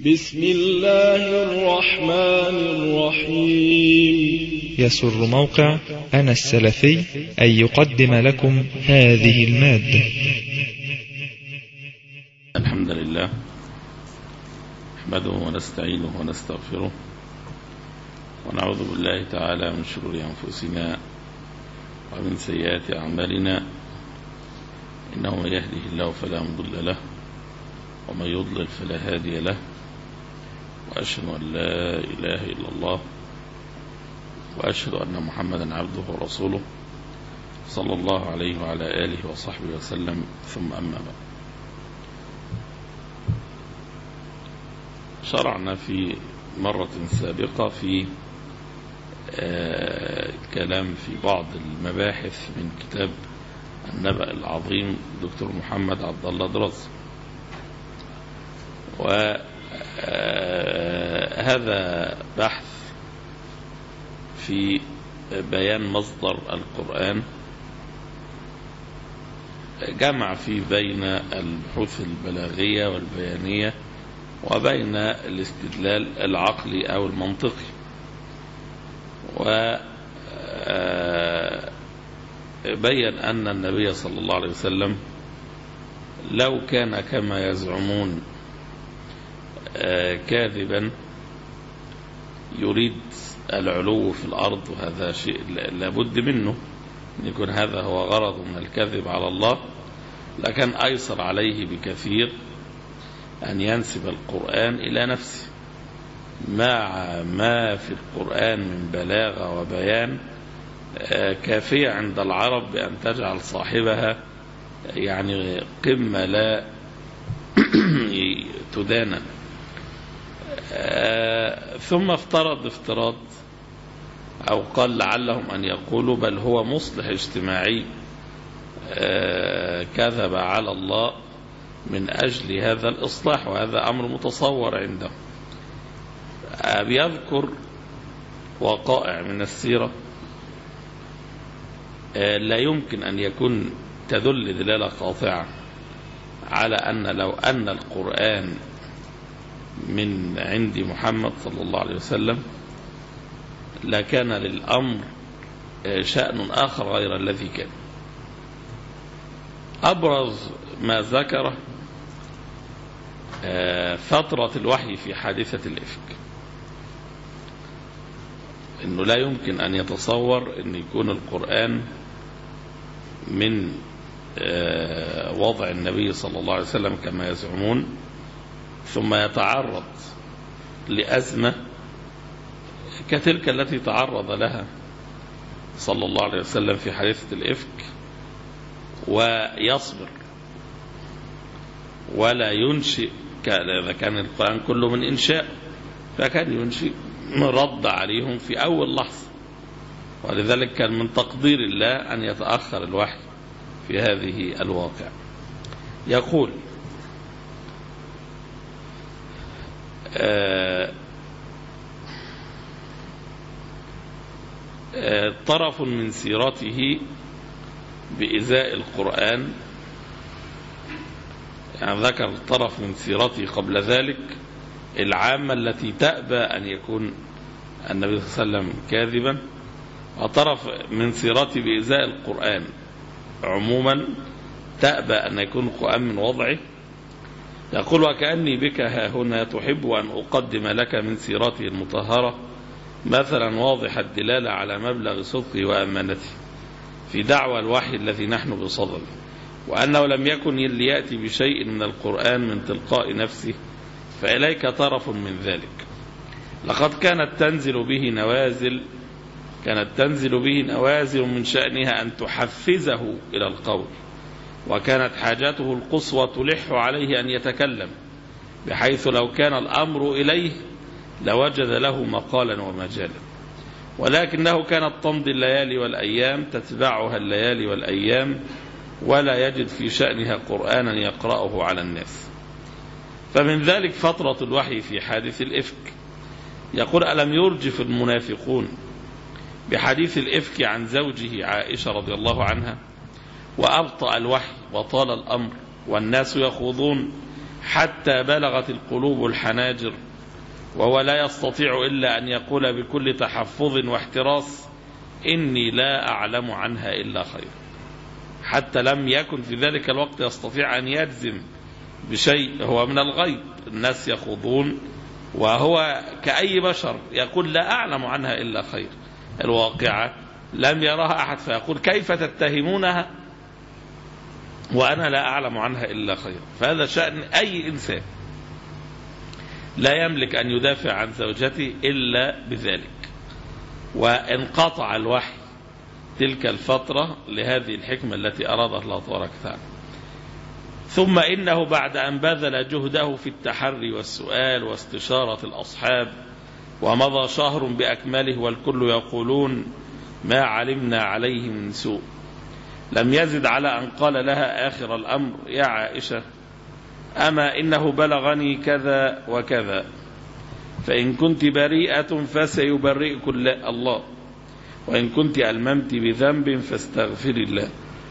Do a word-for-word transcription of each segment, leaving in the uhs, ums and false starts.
بسم الله الرحمن الرحيم. يسر موقع أنا السلفي أن يقدم لكم هذه المادة. الحمد لله نحمده ونستعينه ونستغفره ونعوذ بالله تعالى من شرور أنفسنا ومن سيئات أعمالنا، إنه من يهده الله فلا مضل له ومن يضلل فلا هادي له، وأشهد أن لا إله إلا الله وأشهد أن محمدا عبده ورسوله صلى الله عليه وعلى آله وصحبه وسلم، ثم أما بعد. شرعنا في مرة سابقة في آه كلام في بعض المباحث من كتاب النبأ العظيم دكتور محمد عبد الله درز، وهذا بحث في بيان مصدر القرآن، جمع فيه بين البحوث البلاغية والبيانية وبين الاستدلال العقلي أو المنطقي، وبين أن النبي صلى الله عليه وسلم لو كان كما يزعمون كاذبا يريد العلو في الأرض، وهذا شيء لابد منه أن يكون هذا هو غرض من الكذب على الله، لكن أيسر عليه بكثير أن ينسب القرآن إلى نفسه، مع ما في القرآن من بلاغة وبيان كافية عند العرب بأن تجعل صاحبها يعني قمة لا تدانى. ثم افترض افتراض أو قال لعلهم أن يقولوا بل هو مصلح اجتماعي كذب على الله من أجل هذا الإصلاح، وهذا أمر متصور عندهم. بيذكر وقائع من السيرة لا يمكن أن يكون تدل دلالة قاطعة على أن لو أن القرآن من عند محمد صلى الله عليه وسلم لكان للأمر شأن آخر غير الذي كان. أبرز ما ذكره فترة الوحي في حادثة الإفك، إنه لا يمكن أن يتصور أن يكون القرآن من وضع النبي صلى الله عليه وسلم كما يزعمون، ثم يتعرض لأزمة كتلك التي تعرض لها صلى الله عليه وسلم في حادثة الإفك ويصبر ولا ينشئ. إذا كان القرآن كله من إنشاء فكان ينشئ رد عليهم في أول لحظة، ولذلك كان من تقدير الله أن يتأخر الوحي في هذه الواقع. يقول آه آه طرف من سيرته بإزاء القرآن، يعني ذكر طرف من سيرته قبل ذلك العامة التي تأبى أن يكون النبي صلى الله عليه وسلم كاذبا، وطرف من سيرته بإزاء القرآن عموما تأبى أن يكون القرآن من وضعه. يقول وكأني بك ها هنا تحب أن أقدم لك من سيرته المطهرة مثلا واضح الدلالة على مبلغ صدقه وأمانته في دعوى الوحي الذي نحن بصدده، وأنه لم يكن ليأتي بشيء من القرآن من تلقاء نفسه، فإليك طرف من ذلك. لقد كانت تنزل به نوازل كانت تنزل به نوازل من شأنها أن تحفزه إلى القول، وكانت حاجته القصوى تلح عليه أن يتكلم، بحيث لو كان الأمر إليه لوجد له مقالا ومجالا، ولكنه كانت تمضي الليالي والأيام تتبعها الليالي والأيام ولا يجد في شأنها قرآنا يقرأه على الناس. فمن ذلك فترة الوحي في حادث الإفك. يقول ألم يرجف المنافقون بحديث الإفك عن زوجه عائشة رضي الله عنها وأبطأ الوحي وطال الأمر والناس يخوضون حتى بلغت القلوب الحناجر، وهو لا يستطيع إلا أن يقول بكل تحفظ واحتراس: إني لا أعلم عنها إلا خير. حتى لم يكن في ذلك الوقت يستطيع أن يجزم بشيء هو من الغيب. الناس يخوضون وهو كأي بشر يقول: لا أعلم عنها إلا خير. الواقعة لم يراها أحد، فيقول: كيف تتهمونها وأنا لا أعلم عنها إلا خير. فهذا شأن أي إنسان، لا يملك أن يدافع عن زوجته إلا بذلك. وانقطع الوحي تلك الفترة لهذه الحكمة التي أرادها الله تبارك وتعالى. ثم إنه بعد أن بذل جهده في التحري والسؤال واستشارة الأصحاب، ومضى شهر بأكمله والكل يقولون: ما علمنا عليه من سوء، لم يزد على أن قال لها آخر الأمر: يا عائشة، أما إنه بلغني كذا وكذا، فإن كنت بريئة فسيبرئك الله، وإن كنت ألممت بذنب فاستغفر الله.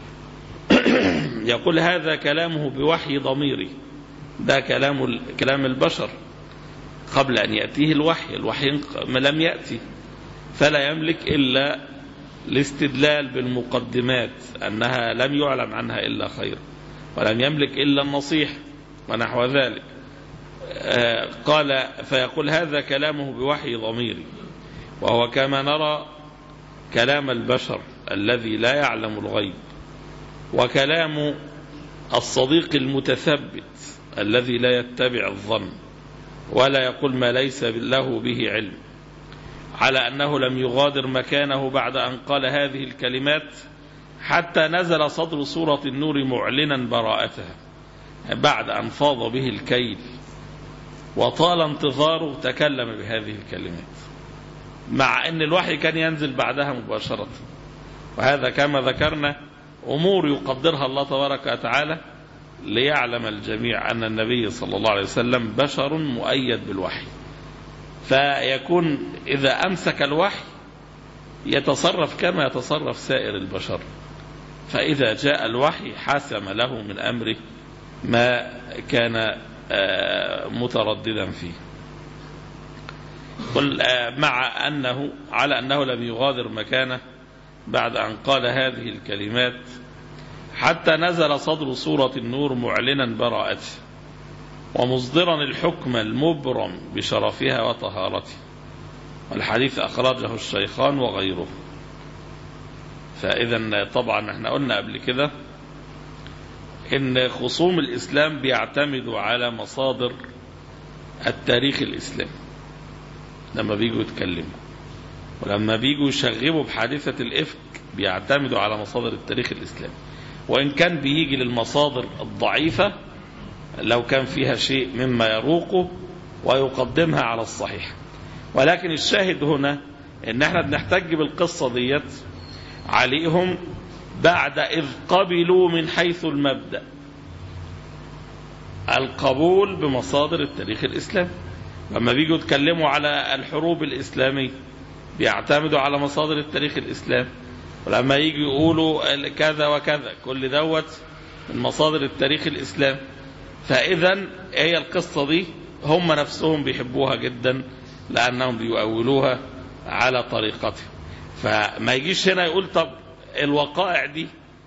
يقول هذا كلامه بوحي ضميري، ده كلام كلام البشر قبل أن يأتيه الوحي. الوحي لم يأتي، فلا يملك إلا الاستدلال بالمقدمات أنها لم يعلم عنها إلا خير، ولم يملك إلا النصيح ونحو ذلك. قال فيقول هذا كلامه بوحي ضميري، وهو كما نرى كلام البشر الذي لا يعلم الغيب، وكلام الصديق المتثبت الذي لا يتبع الظن ولا يقول ما ليس له به علم، على أنه لم يغادر مكانه بعد أن قال هذه الكلمات حتى نزل صدر سورة النور معلنا براءتها، بعد أن فاض به الكيل وطال انتظاره تكلم بهذه الكلمات، مع أن الوحي كان ينزل بعدها مباشرة. وهذا كما ذكرنا أمور يقدرها الله تبارك وتعالى ليعلم الجميع أن النبي صلى الله عليه وسلم بشر مؤيد بالوحي، فيكون إذا أمسك الوحي يتصرف كما يتصرف سائر البشر، فإذا جاء الوحي حاسم له من أمره ما كان مترددا فيه. مع أنه على أنه لم يغادر مكانه بعد أن قال هذه الكلمات حتى نزل صدر سورة النور معلنا براءته ومصدرا الحكم المبرم بشرفها وطهارته، والحديث أخرجه الشيخان وغيره. فإذا طبعا احنا قلنا قبل كده إن خصوم الإسلام بيعتمدوا على مصادر التاريخ الإسلامي لما بيجوا يتكلموا، ولما بيجوا يشغبوا بحادثة الإفك بيعتمدوا على مصادر التاريخ الإسلامي، وإن كان بيجي للمصادر الضعيفة لو كان فيها شيء مما يروقه ويقدمها على الصحيح. ولكن الشاهد هنا إن احنا بنحتج بالقصة ديت عليهم بعد إذ قبلوا من حيث المبدأ القبول بمصادر التاريخ الإسلامي. لما بيجوا يتكلموا على الحروب الإسلامية بيعتمدوا على مصادر التاريخ الإسلامي، ولما يجوا يقولوا كذا وكذا كل دوت من مصادر التاريخ الإسلامي. فإذا هي القصة دي هم نفسهم بيحبوها جدا لأنهم بيؤولوها على طريقتهم. فما يجيش هنا يقول طب الوقائع دي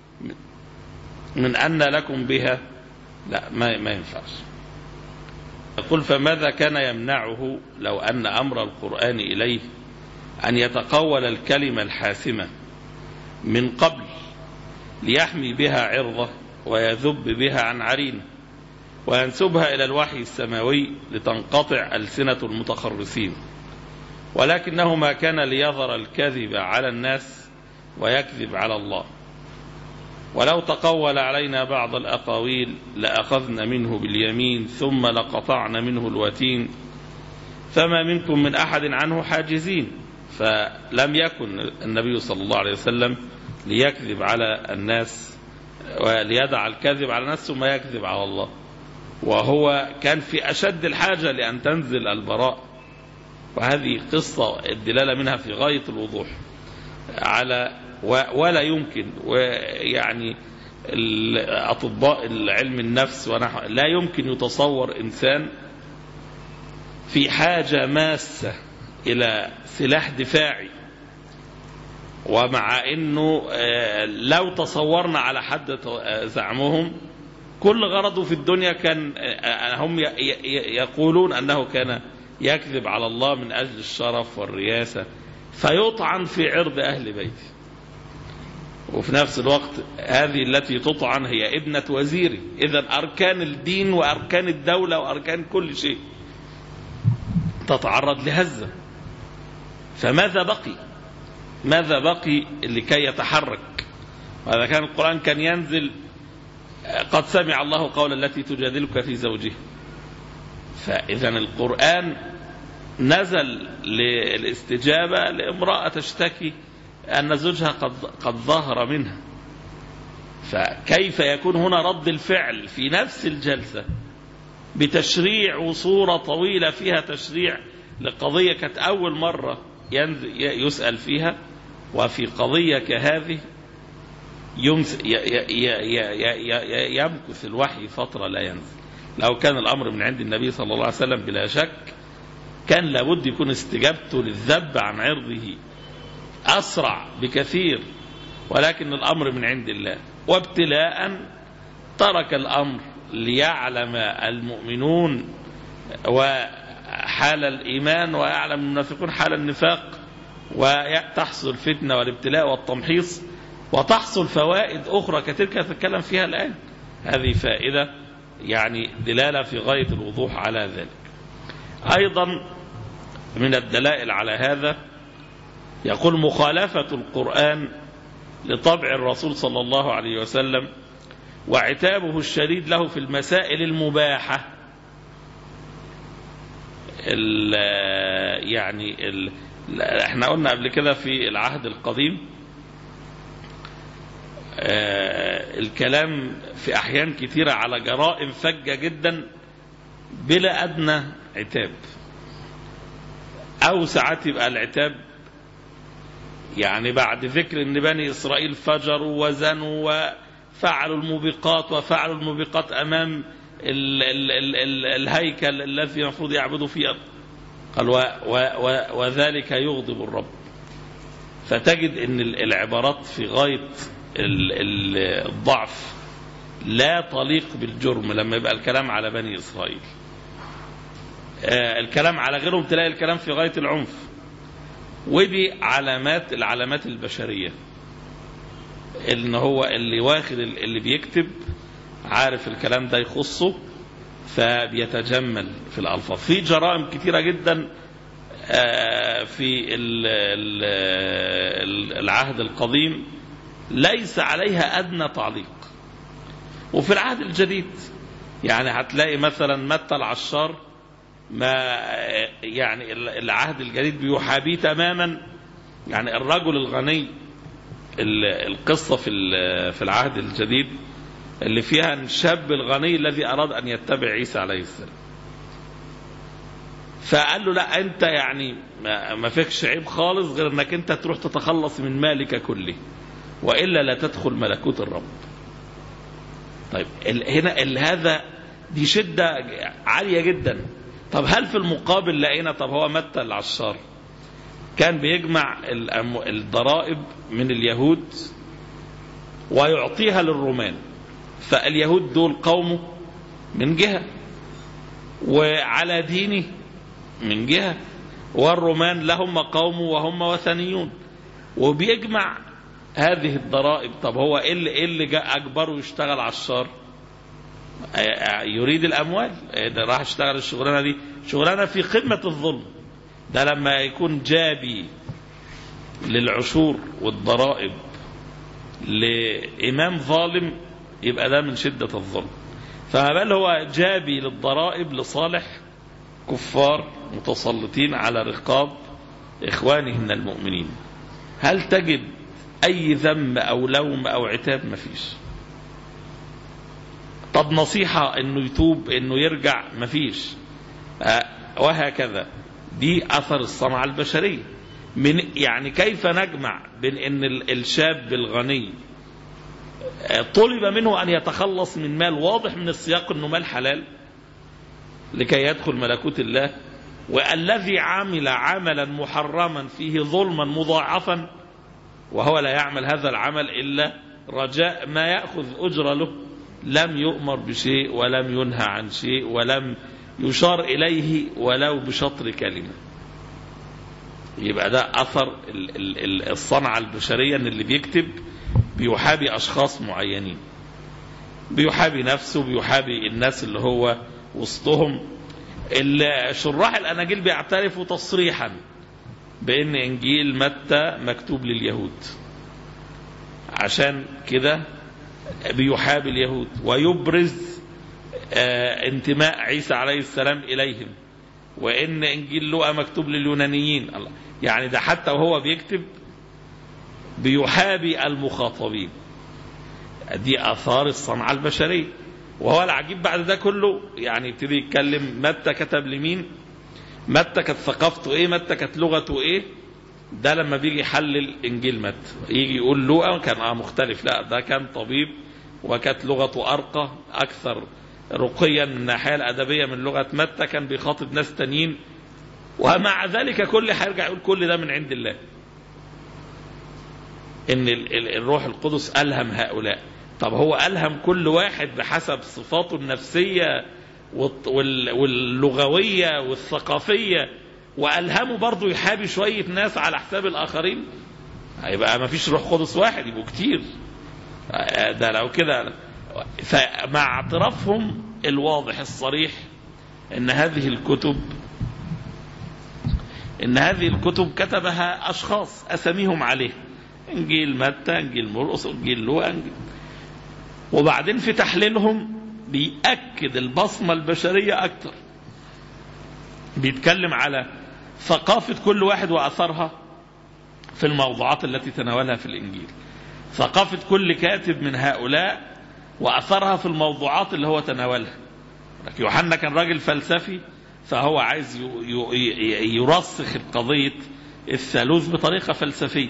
من أن لكم بها، لا ما, ما ينفعش. يقول فماذا كان يمنعه لو أن أمر القرآن إليه أن يتقول الكلمة الحاسمة من قبل ليحمي بها عرضه ويذب بها عن عرينه وينسبها إلى الوحي السماوي لتنقطع ألسنة المتخرسين، ولكنه ما كان ليظهر الكذب على الناس ويكذب على الله. ولو تقول علينا بعض الأقاويل لأخذنا منه باليمين ثم لقطعنا منه الوتين فما منكم من أحد عنه حاجزين. فلم يكن النبي صلى الله عليه وسلم ليكذب على الناس وليدع الكذب على الناس ثم يكذب على الله، وهو كان في أشد الحاجة لأن تنزل البراء. وهذه قصة الدلالة منها في غاية الوضوح على ولا يمكن ويعني أطباء العلم النفس ونحو، لا يمكن يتصور إنسان في حاجة ماسة إلى سلاح دفاعي، ومع أنه لو تصورنا على حد زعمهم كل غرضه في الدنيا كان، هم يقولون أنه كان يكذب على الله من أجل الشرف والرياسة، فيطعن في عرض أهل بيته. وفي نفس الوقت هذه التي تطعن هي ابنة وزيري، إذن أركان الدين وأركان الدولة وأركان كل شيء تتعرض لهزة. فماذا بقي؟ ماذا بقي لكي يتحرك؟ وهذا كان القرآن كان ينزل قد سمع الله قول التي تجادلك في زوجها. فإذا القرآن نزل للاستجابة لامرأة تشتكي أن زوجها قد, قد ظهر منها. فكيف يكون هنا رد الفعل في نفس الجلسة بتشريع وصورة طويلة فيها تشريع لقضية كانت أول مرة يسأل فيها، وفي قضية كهذه يمكث الوحي فترة لا ينزل. لو كان الأمر من عند النبي صلى الله عليه وسلم بلا شك كان لابد يكون استجابته للذب عن عرضه أسرع بكثير، ولكن الأمر من عند الله، وابتلاء ترك الأمر ليعلم المؤمنون وحال الإيمان ويعلم المنافقون حال النفاق، وتحصل الفتنة والابتلاء والتمحيص، وتحصل فوائد أخرى كتلك نتكلم فيها الآن. هذه فائدة يعني دلالة في غاية الوضوح على ذلك. أيضا من الدلائل على هذا يقول مخالفة القرآن لطبع الرسول صلى الله عليه وسلم وعتابه الشديد له في المسائل المباحة. ال يعني ال احنا قلنا قبل كده في العهد القديم آه الكلام في أحيان كثيرة على جرائم فجة جدا بلا أدنى عتاب، أو ساعات يبقى العتاب يعني بعد ذكر أن بني إسرائيل فجروا وزنوا وفعلوا الموبقات وفعلوا الموبقات أمام ال ال ال ال الهيكل الذي المفروض يعبدوا فيه، قال و و و وذلك يغضب الرب. فتجد أن العبارات في غاية الضعف لا تليق بالجرم لما يبقى الكلام على بني إسرائيل. الكلام على غيرهم تلاقي الكلام في غاية العنف، ودي علامات العلامات البشرية، ان هو اللي واخد اللي بيكتب عارف الكلام ده يخصه فبيتجمل في الألفاظ. في جرائم كتيرة جدا في العهد القديم ليس عليها أدنى تعليق، وفي العهد الجديد يعني هتلاقي مثلا متى العشار ما يعني العهد الجديد بيحابيه تماما. يعني الرجل الغني القصة في في العهد الجديد اللي فيها الشاب الغني الذي أراد أن يتبع عيسى عليه السلام، فقال له لا أنت يعني ما فيكش عيب خالص غير أنك أنت تروح تتخلص من مالك كله وإلا لا تدخل ملكوت الرب. طيب هنا هذا دي شدة عالية جدا. طب هل في المقابل لقينا طب هو متى العشار كان بيجمع الضرائب من اليهود ويعطيها للرومان، فاليهود دول قومه من جهة وعلى دينه من جهة، والرومان لهم قومه وهم وثنيون، وبيجمع هذه الضرائب. طب هو ايه اللي, إيه اللي جاء اجبره يشتغل عشار؟ يريد الاموال، ده راح يشتغل الشغلانه دي شغلانه في قمه الظلم. ده لما يكون جابي للعشور والضرائب لامام ظالم يبقى ده من شده الظلم، فما بال هو جابي للضرائب لصالح كفار متسلطين على رقاب اخوانه من المؤمنين. هل تجد اي ذم او لوم او عتاب؟ مفيش. طب نصيحة انه يتوب انه يرجع؟ مفيش. أه وهكذا. دي اثر الصنعة البشرية. من يعني كيف نجمع بين ان الشاب الغني طلب منه أن يتخلص من مال واضح من السياق أنه مال حلال لكي يدخل ملكوت الله، والذي عمل عملا محرما فيه ظلما مضاعفا وهو لا يعمل هذا العمل إلا رجاء ما يأخذ أجر له، لم يؤمر بشيء ولم ينهى عن شيء ولم يشار إليه ولو بشطر كلمة. يبقى ده أثر الصنعة البشرية، أن اللي بيكتب بيحابي أشخاص معينين، بيحابي نفسه، بيحابي الناس اللي هو وسطهم. شراح الأناجيل بيعترفوا تصريحا بأن إنجيل متى مكتوب لليهود، عشان كده بيحابي اليهود ويبرز آه انتماء عيسى عليه السلام إليهم، وإن إنجيل لوقا مكتوب لليونانيين. يعني ده حتى وهو بيكتب بيحابي المخاطبين. دي آثار الصنعة البشرية. وهو العجيب بعد ده كله يعني يبتدي يتكلم متى كتب لمين، متى كانت ثقافته ايه، متى كانت لغته ايه. ده لما بيجي يحلل انجيل متى يجي يقول لوقا كان اه مختلف، لا ده كان طبيب وكانت لغته ارقى اكثر رقيا من الناحيه الادبيه من لغه متى، كان بيخاطب ناس تانيين. ومع ذلك كل هيرجع يقول كل ده من عند الله، ان الروح القدس الهم هؤلاء. طب هو ألهم كل واحد بحسب صفاته النفسية واللغوية والثقافية، وألهمه برضو يحابي شوية ناس على حساب الآخرين، هيبقى ما فيش روح قدس واحد، يبقوا كتير. ده لو كده. فمع اعترافهم الواضح الصريح ان هذه الكتب ان هذه الكتب كتبها أشخاص أساميهم عليه، إنجيل متى، إنجيل مرقس، إنجيل لوقا، إنجيل. وبعدين في تحليلهم بيأكد البصمة البشرية أكتر، بيتكلم على ثقافة كل واحد وأثرها في الموضوعات التي تناولها في الإنجيل، ثقافة كل كاتب من هؤلاء وأثرها في الموضوعات اللي هو تناولها. يوحنا كان راجل فلسفي، فهو عايز يرسخ قضية الثالوث بطريقة فلسفية،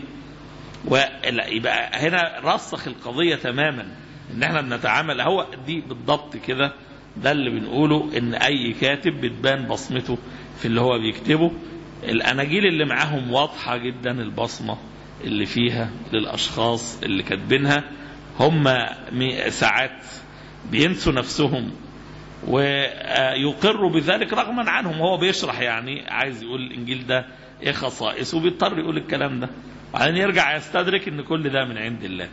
ويبقى هنا رسخ القضية تماما ان احنا بنتعامل. هو دي بالضبط كده، ده اللي بنقوله، ان اي كاتب بتبان بصمته في اللي هو بيكتبه. الاناجيل اللي معاهم واضحة جدا البصمة اللي فيها للاشخاص اللي كاتبينها. هم ساعات بينسوا نفسهم ويقروا بذلك رغما عنهم. هو بيشرح يعني عايز يقول الانجيل ده ايه خصائصه، وبيضطر يقول الكلام ده، وبعدين يرجع يستدرك ان كل ده من عند الله.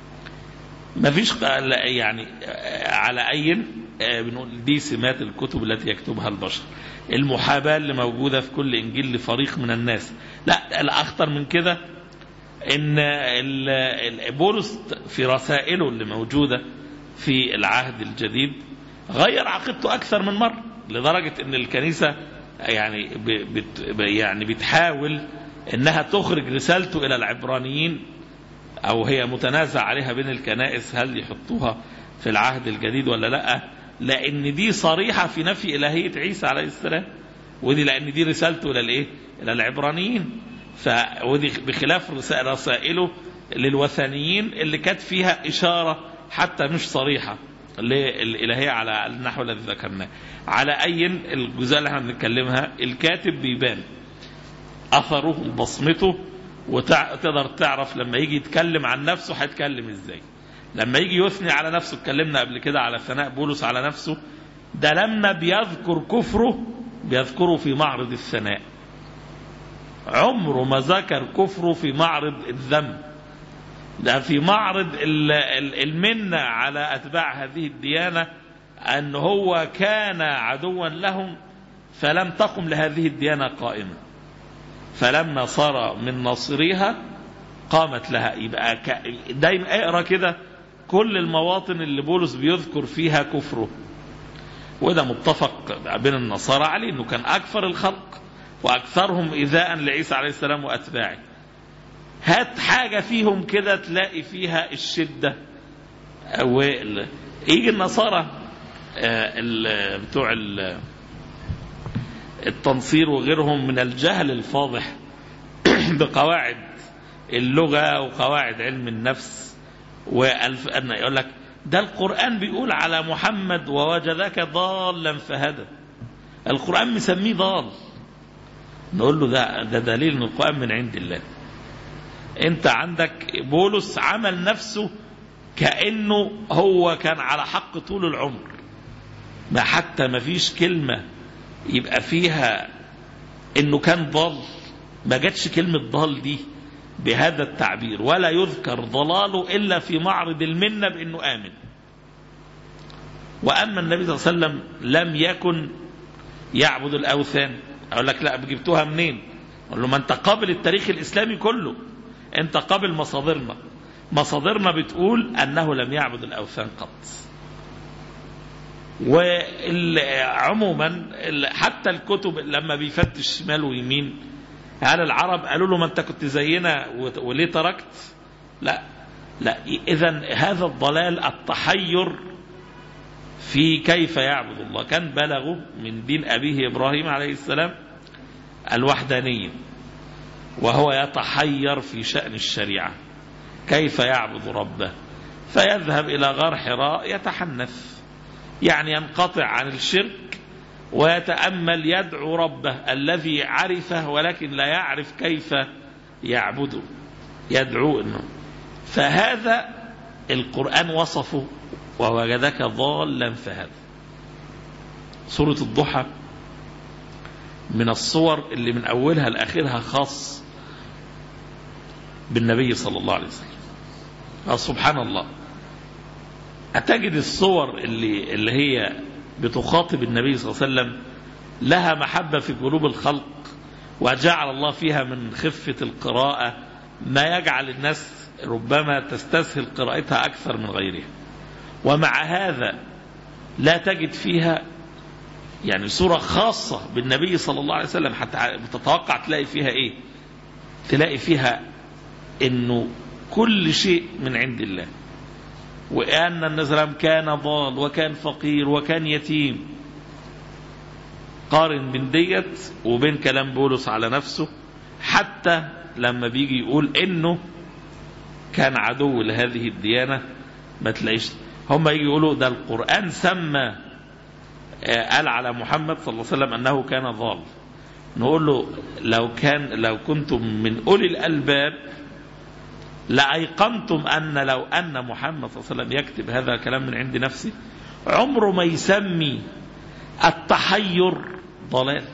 ما فيش يعني على أي بنقول دي سمات الكتب التي يكتبها البشر. المحاباة اللي موجودة في كل إنجيل لفريق من الناس. لا، الأخطر من كده إن بولس في رسائله اللي موجودة في العهد الجديد غير عقيدته أكثر من مرة، لدرجة إن الكنيسة يعني بت يعني بتحاول إنها تخرج رسالته إلى العبرانيين، أو هي متنازع عليها بين الكنائس هل يحطوها في العهد الجديد ولا لا، لأن دي صريحة في نفي إلهية عيسى عليه السلام، ودي لأن دي رسالته إلى الإيه؟ إلى العبرانيين. ودي بخلاف رسائله للوثنيين اللي كانت فيها إشارة حتى مش صريحة للإلهية على النحو الذي ذكرناه. على أي الجزء اللي احنا بنتكلمها الكاتب بيبان أثره بصمته، وتقدر تعرف لما يجي يتكلم عن نفسه هيتكلم ازاي. لما يجي يثني على نفسه، اتكلمنا قبل كده على ثناء بولس على نفسه، ده لما بيذكر كفره بيذكره في معرض الثناء، عمره ما ذكر كفره في معرض الذم، ده في معرض المنة على أتباع هذه الديانة، أن هو كان عدوا لهم فلم تقم لهذه الديانة قائمة، فلما صار من ناصريها قامت لها. يبقى دايما اقرا كده كل المواطن اللي بولس بيذكر فيها كفره، وده متفق بين النصارى عليه انه كان اكثر الخلق واكثرهم ايذاء لعيسى عليه السلام واتباعه. هات حاجه فيهم كده تلاقي فيها الشده. ويجي النصارى بتوع التنصير وغيرهم من الجهل الفاضح بقواعد اللغة وقواعد علم النفس يقول لك ده القرآن بيقول على محمد ووجدك ضالا فهدى، القرآن مسميه ضال. نقول له ده, ده دليل ان القرآن من عند الله. انت عندك بولس عمل نفسه كأنه هو كان على حق طول العمر، ما حتى ما فيش كلمة يبقى فيها انه كان ضال، ما جاتش كلمة ضال دي بهذا التعبير، ولا يذكر ضلاله إلا في معرض المنة بأنه آمن. وأما النبي صلى الله عليه وسلم لم يكن يعبد الأوثان. أقول لك لا، جبتوها منين؟ أقول له ما أنت قابل التاريخ الإسلامي كله، أنت قابل مصادرنا، مصادرنا بتقول أنه لم يعبد الأوثان قط. وعموما حتى الكتب لما بيفتش شمال ويمين، هل العرب قالوا له ما أنت كنت زينا وليه تركت؟ لا لا. إذن هذا الضلال التحير في كيف يعبد الله كان بلغه من دين أبيه إبراهيم عليه السلام الوحدانية، وهو يتحير في شأن الشريعة كيف يعبد ربه، فيذهب إلى غار حراء يتحنث، يعني ينقطع عن الشرك ويتأمل يدعو ربه الذي عرفه ولكن لا يعرف كيف يعبده، يدعو إنه. فهذا القرآن وصفه ووجدك ضالا فهدى. سورة الضحى من الصور اللي من أولها لآخرها خاص بالنبي صلى الله عليه وسلم. سبحان الله، أتجد الصور اللي, اللي هي بتخاطب النبي صلى الله عليه وسلم لها محبة في قلوب الخلق، وجعل الله فيها من خفة القراءة ما يجعل الناس ربما تستسهل قراءتها أكثر من غيرها، ومع هذا لا تجد فيها يعني صورة خاصة بالنبي صلى الله عليه وسلم حتى بتتوقع تلاقي فيها إيه؟ تلاقي فيها إنه كل شيء من عند الله، وأن النبي صلى الله عليه وسلم كان ضال وكان فقير وكان يتيم. قارن بين ديت وبين كلام بولس على نفسه، حتى لما بيجي يقول إنه كان عدو لهذه الديانة ما تلاقيش. هم يجي يقولوا ده القرآن سمى قال على محمد صلى الله عليه وسلم أنه كان ضال. نقول له لو كان لو كنتم من أولي الألباب لأيقنتم أن لو أن محمد صلى الله عليه وسلم يكتب هذا الكلام من عند نفسه عمره ما يسمي التحير ضلال.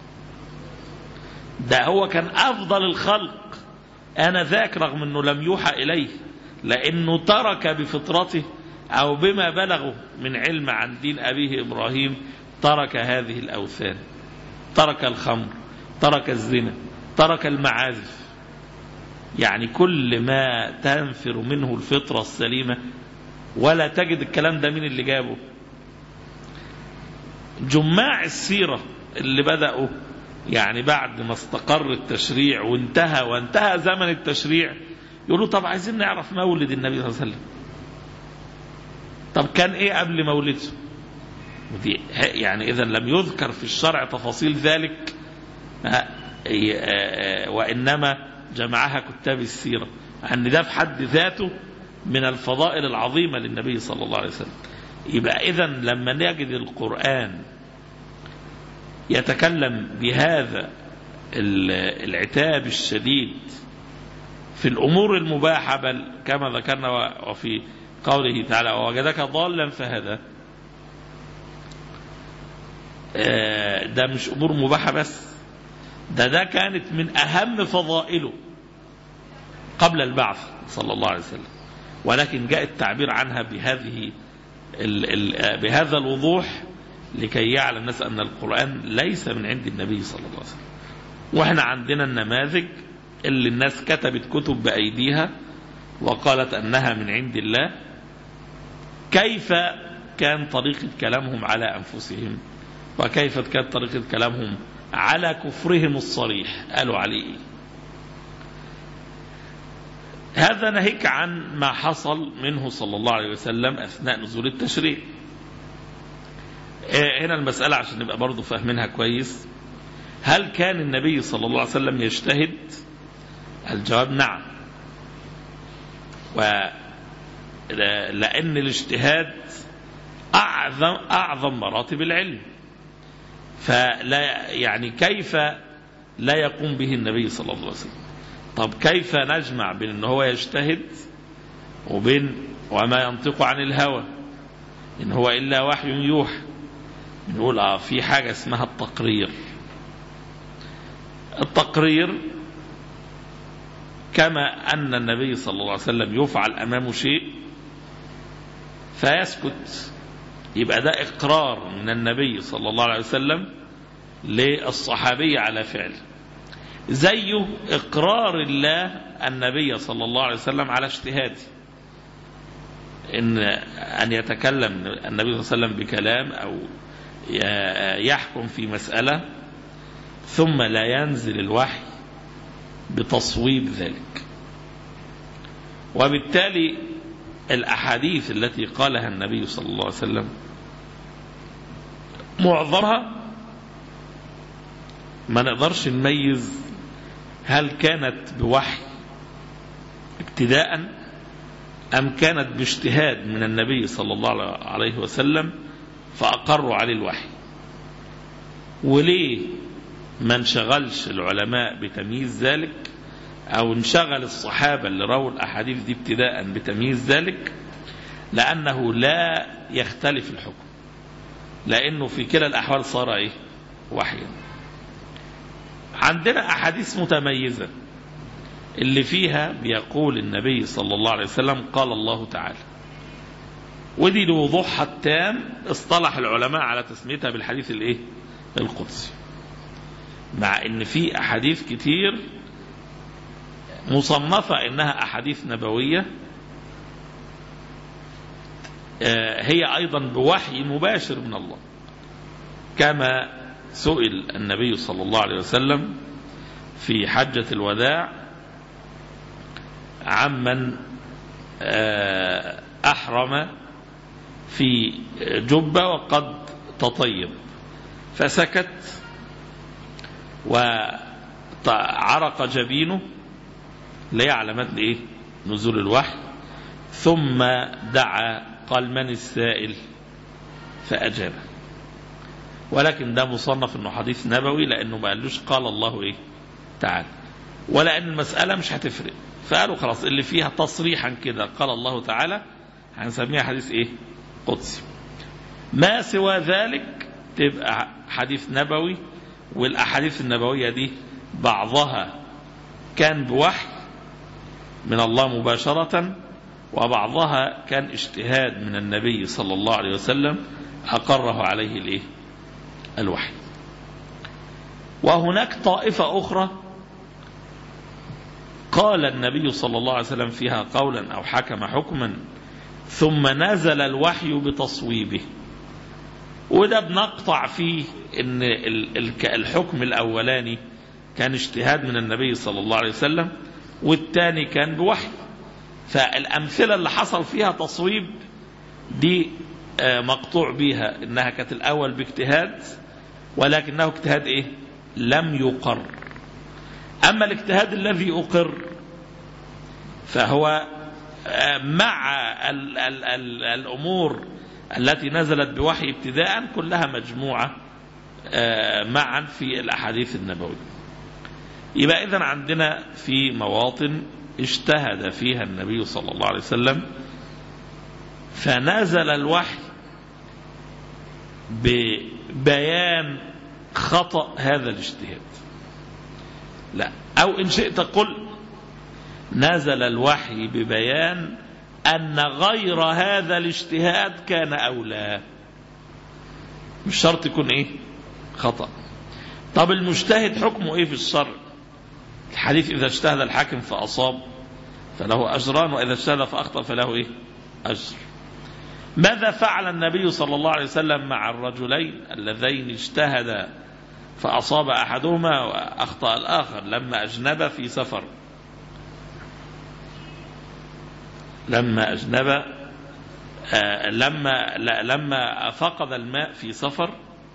ده هو كان أفضل الخلق أنا ذاك رغم أنه لم يوحى إليه، لأنه ترك بفطرته أو بما بلغه من علم عن دين أبيه إبراهيم، ترك هذه الأوثان، ترك الخمر، ترك الزنا، ترك المعازف، يعني كل ما تنفر منه الفطرة السليمة. ولا تجد الكلام ده من اللي جابه جماع السيرة اللي بدأوا يعني بعد ما استقر التشريع وانتهى وانتهى زمن التشريع، يقولوا طب عايزين نعرف مولد النبي صلى الله عليه وسلم. طب كان ايه قبل مولده؟ يعني اذا لم يذكر في الشرع تفاصيل ذلك، وانما جمعها كتاب السيرة، ان ده في حد ذاته من الفضائل العظيمة للنبي صلى الله عليه وسلم. يبقى اذا لما نجد القرآن يتكلم بهذا العتاب الشديد في الأمور المباحة، بل كما ذكرنا وفي قوله تعالى ووجدك ضالا فهدى، ده مش أمور مباحة بس، ده ده كانت من أهم فضائله قبل البعث صلى الله عليه وسلم، ولكن جاء التعبير عنها بهذه بهذا الوضوح لكي يعلم الناس أن القرآن ليس من عند النبي صلى الله عليه وسلم. وإحنا عندنا النماذج اللي الناس كتبت كتب بأيديها وقالت أنها من عند الله، كيف كان طريقة كلامهم على أنفسهم، وكيف كانت طريقة كلامهم على كفرهم الصريح، قالوا عليه. هذا ناهيك عن ما حصل منه صلى الله عليه وسلم أثناء نزول التشريع. هنا المسألة عشان نبقى برضو فاهمينها كويس، هل كان النبي صلى الله عليه وسلم يجتهد؟ الجواب نعم. لأن الاجتهاد أعظم, أعظم مراتب العلم، فلا يعني كيف لا يقوم به النبي صلى الله عليه وسلم؟ طب كيف نجمع بين أنه هو يجتهد وبين وما ينطق عن الهوى إن هو إلا وحي يوحى؟ نقول آه في حاجة اسمها التقرير. التقرير كما أن النبي صلى الله عليه وسلم يفعل أمامه شيء فيسكت، يبقى ده إقرار من النبي صلى الله عليه وسلم للصحابي على فعله، زيه إقرار الله النبي صلى الله عليه وسلم على اجتهاده، إن أن يتكلم النبي صلى الله عليه وسلم بكلام أو يحكم في مسألة ثم لا ينزل الوحي بتصويب ذلك. وبالتالي الأحاديث التي قالها النبي صلى الله عليه وسلم معظمها ما نقدرش نميز هل كانت بوحي ابتداء أم كانت باجتهاد من النبي صلى الله عليه وسلم فأقروا عليه الوحي. وليه ما انشغلش العلماء بتمييز ذلك أو انشغل الصحابة اللي رووا الأحاديث دي ابتداء بتمييز ذلك؟ لأنه لا يختلف الحكم، لأنه في كلا الأحوال صار إيه؟ وحيا. عندنا أحاديث متميزة اللي فيها بيقول النبي صلى الله عليه وسلم قال الله تعالى، ودي لوضوحها التام اصطلح العلماء على تسميتها بالحديث الايه؟ القدسي، مع ان في احاديث كتير مصنفة انها احاديث نبوية هي ايضا بوحي مباشر من الله، كما سئل النبي صلى الله عليه وسلم في حجة الوداع عمن أحرم في جبة وقد تطيب فسكت وعرق جبينه ليعلمت لإيه؟ نزول الوحي، ثم دعا قال من السائل فأجابه، ولكن ده مصنف انه حديث نبوي لانه ما قالوش قال الله ايه تعالى، ولا ان المسألة مش هتفرق، فقالوا خلاص اللي فيها تصريحا كده قال الله تعالى هنسميها حديث ايه؟ قدسي. ما سوى ذلك تبقى حديث نبوي، والاحاديث النبوية دي بعضها كان بوحي من الله مباشرة، وبعضها كان اجتهاد من النبي صلى الله عليه وسلم أقره عليه الايه؟ الوحي. وهناك طائفة أخرى قال النبي صلى الله عليه وسلم فيها قولا أو حكم حكما ثم نزل الوحي بتصويبه، وده بنقطع فيه ان الحكم الأولاني كان اجتهاد من النبي صلى الله عليه وسلم والثاني كان بوحي، فالأمثلة اللي حصل فيها تصويب دي مقطوع بيها انها كانت الأول باجتهاد، ولكنه اجتهاد ايه؟ لم يقر. اما الاجتهاد الذي اقر فهو مع ال ال ال الامور التي نزلت بوحي ابتداء كلها مجموعة معا في الاحاديث النبوية. يبقى اذن عندنا في مواطن اجتهد فيها النبي صلى الله عليه وسلم فنزل الوحي ببيان خطأ هذا الاجتهاد، لا، أو إن شئت قل نزل الوحي ببيان أن غير هذا الاجتهاد كان أولى، مش شرط يكون إيه؟ خطأ. طب المجتهد حكمه إيه في الشرع؟ الحديث إذا اجتهد الحاكم فأصاب فله أجران، وإذا اجتهد فأخطأ فله إيه؟ أجر. ماذا فعل النبي صلى الله عليه وسلم مع الرجلين اللذين اجتهدا فأصاب أحدهما وأخطأ الآخر لما أجنب في سفر؟ لما أجنب آه لما لما فقد الماء في سفر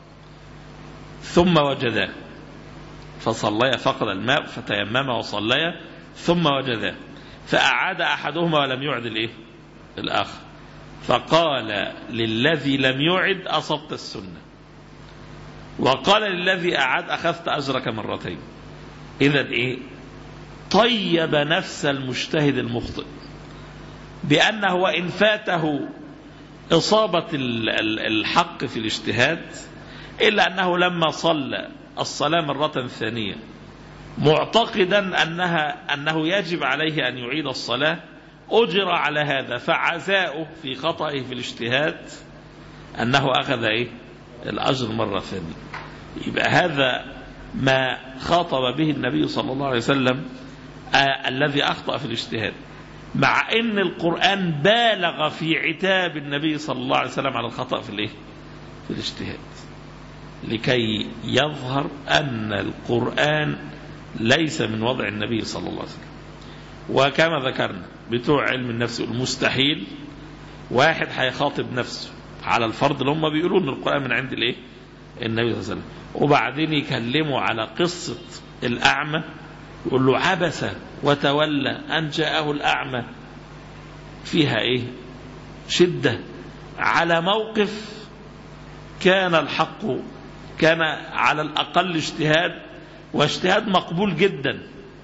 ثم وجده فصليا، فقد الماء فتيمم وصليا ثم وجده، فأعاد أحدهما ولم يعد الإيه؟ الآخر، فقال للذي لم يعد أصبت السنة، وقال للذي أعاد أخذت أجرك مرتين. إذن إيه؟ طيب نفس المجتهد المخطئ بأنه وإن فاته إصابة الحق في الاجتهاد إلا أنه لما صلى الصلاة مرة ثانية معتقدا أنها أنه يجب عليه أن يعيد الصلاة أجر على هذا، فعزاؤه في خطئه في الاجتهاد أنه أخذ إيه؟ الأجر مرة ثانية. يبقى هذا ما خاطب به النبي صلى الله عليه وسلم آه الذي أخطأ في الاجتهاد، مع أن القرآن بالغ في عتاب النبي صلى الله عليه وسلم على الخطأ في الإيه؟ في الاجتهاد، لكي يظهر أن القرآن ليس من وضع النبي صلى الله عليه وسلم. وكما ذكرنا بتوع علم النفس المستحيل واحد هيخاطب نفسه على الفرض اللي هم بيقولوا ان القرآن من عند الايه؟ النبي صلى الله عليه وسلم، وبعدين يكلموا على قصة الأعمى يقول له عبس وتولى أن جاءه الأعمى، فيها ايه؟ شدة على موقف كان الحق كان على الأقل اجتهاد، واجتهاد مقبول جدا.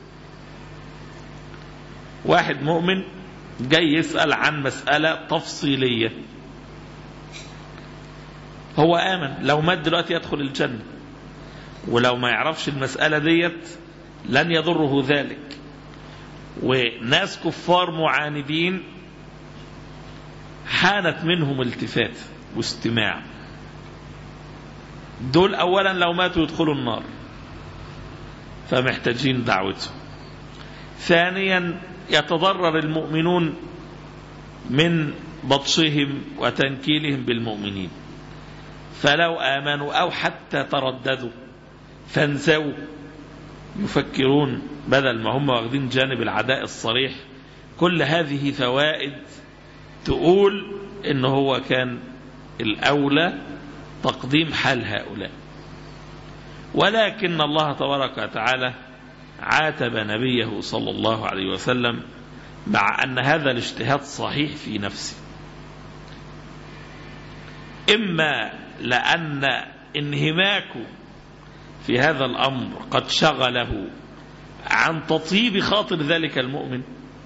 واحد مؤمن جاي يسأل عن مسألة تفصيلية، هو آمن لو مات دلوقتي يدخل الجنة، ولو ما يعرفش المسألة ديت لن يضره ذلك. وناس كفار معاندين حانت منهم التفات واستماع، دول أولا لو ماتوا يدخلوا النار فمحتاجين دعوته. ثانيا يتضرر المؤمنون من بطشهم وتنكيلهم بالمؤمنين، فلو آمنوا أو حتى ترددوا فانسوا يفكرون بدل ما هم واخدين جانب العداء الصريح. كل هذه فوائد تقول إنه هو كان الأولى تقديم حال هؤلاء، ولكن الله تبارك وتعالى عاتب نبيه صلى الله عليه وسلم مع أن هذا الاجتهاد صحيح في نفسه، إما لأن انهماكه في هذا الأمر قد شغله عن تطيب خاطر ذلك المؤمن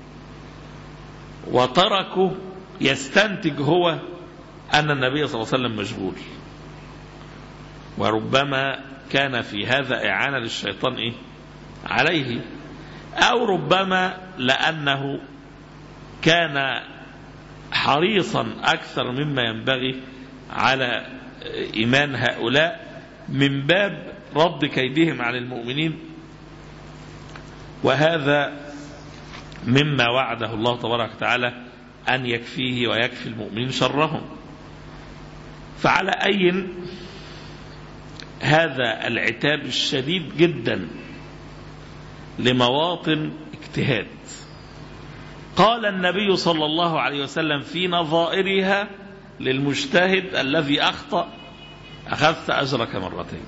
وتركه يستنتج هو أن النبي صلى الله عليه وسلم مشغول، وربما كان في هذا إعانة للشيطان إيه؟ عليه، أو ربما لأنه كان حريصا أكثر مما ينبغي على إيمان هؤلاء من باب رد كيدهم على المؤمنين، وهذا مما وعده الله تبارك وتعالى أن يكفيه ويكفي المؤمنين شرهم. فعلى أي هذا العتاب الشديد جدا لمواطن اجتهاد قال النبي صلى الله عليه وسلم في نظائرها للمجتهد الذي أخطأ أخذت أجرك مرتين.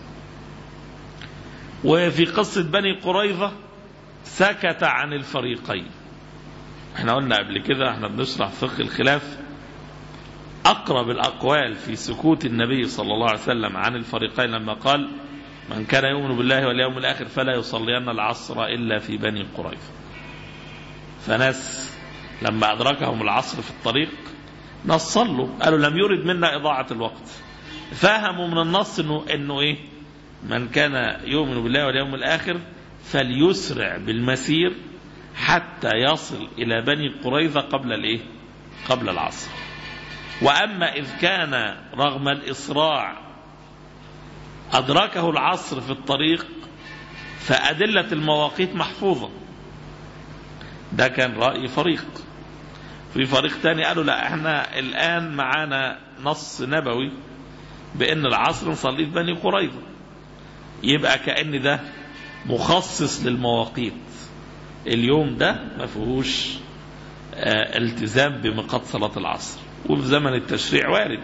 وفي قصة بني قريظة سكت عن الفريقين. احنا قلنا قبل كده احنا بنشرح فقه الخلاف أقرب الأقوال في سكوت النبي صلى الله عليه وسلم عن الفريقين لما قال من كان يؤمن بالله واليوم الآخر فلا يصلين العصر إلا في بني قريظة. فناس لما أدركهم العصر في الطريق ناس صلوا قالوا لم يرد منا إضاعة الوقت، فهموا من النص إنه, إنه إيه من كان يؤمن بالله واليوم الآخر فليسرع بالمسير حتى يصل إلى بني قريظة قبل الإيه قبل العصر. وأما إذ كان رغم الإسراع أدركه العصر في الطريق فأدلة المواقيت محفوظة. ده كان رأي فريق. في فريق تاني قالوا لا احنا الآن معانا نص نبوي بأن العصر نصلي في بني قريظة، يبقى كأن ده مخصص للمواقيت، اليوم ده ما فيهوش اه التزام بميقات صلاة العصر، وفي زمن التشريع وارد.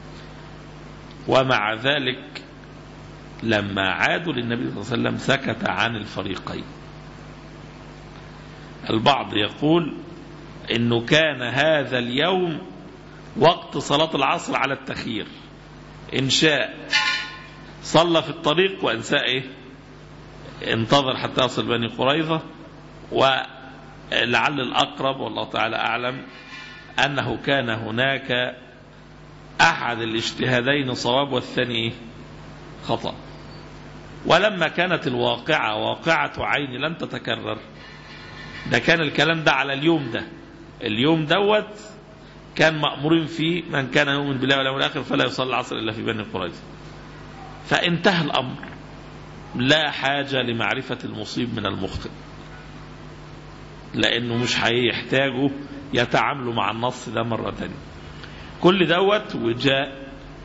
ومع ذلك لما عادوا للنبي صلى الله عليه وسلم سكت عن الفريقين. البعض يقول انه كان هذا اليوم وقت صلاة العصر على التخيير، إن شاء صلى في الطريق وإن شاء إيه انتظر حتى يصل بني قريظة. ولعل الأقرب والله تعالى أعلم أنه كان هناك أحد الاجتهادين صواب والثاني خطأ. ولما كانت الواقعة واقعة عين لن تتكرر، ده كان الكلام ده على اليوم ده، اليوم دوت كان مأمورين فيه من كان يؤمن بالله واليوم الآخر فلا يصلي العصر إلا في بني قريظة. فانتهى الأمر، لا حاجة لمعرفة المصيب من المخطئ، لأنه مش هيحتاجوا يتعاملوا مع النص ده مرة تانية. كل دوت وجاء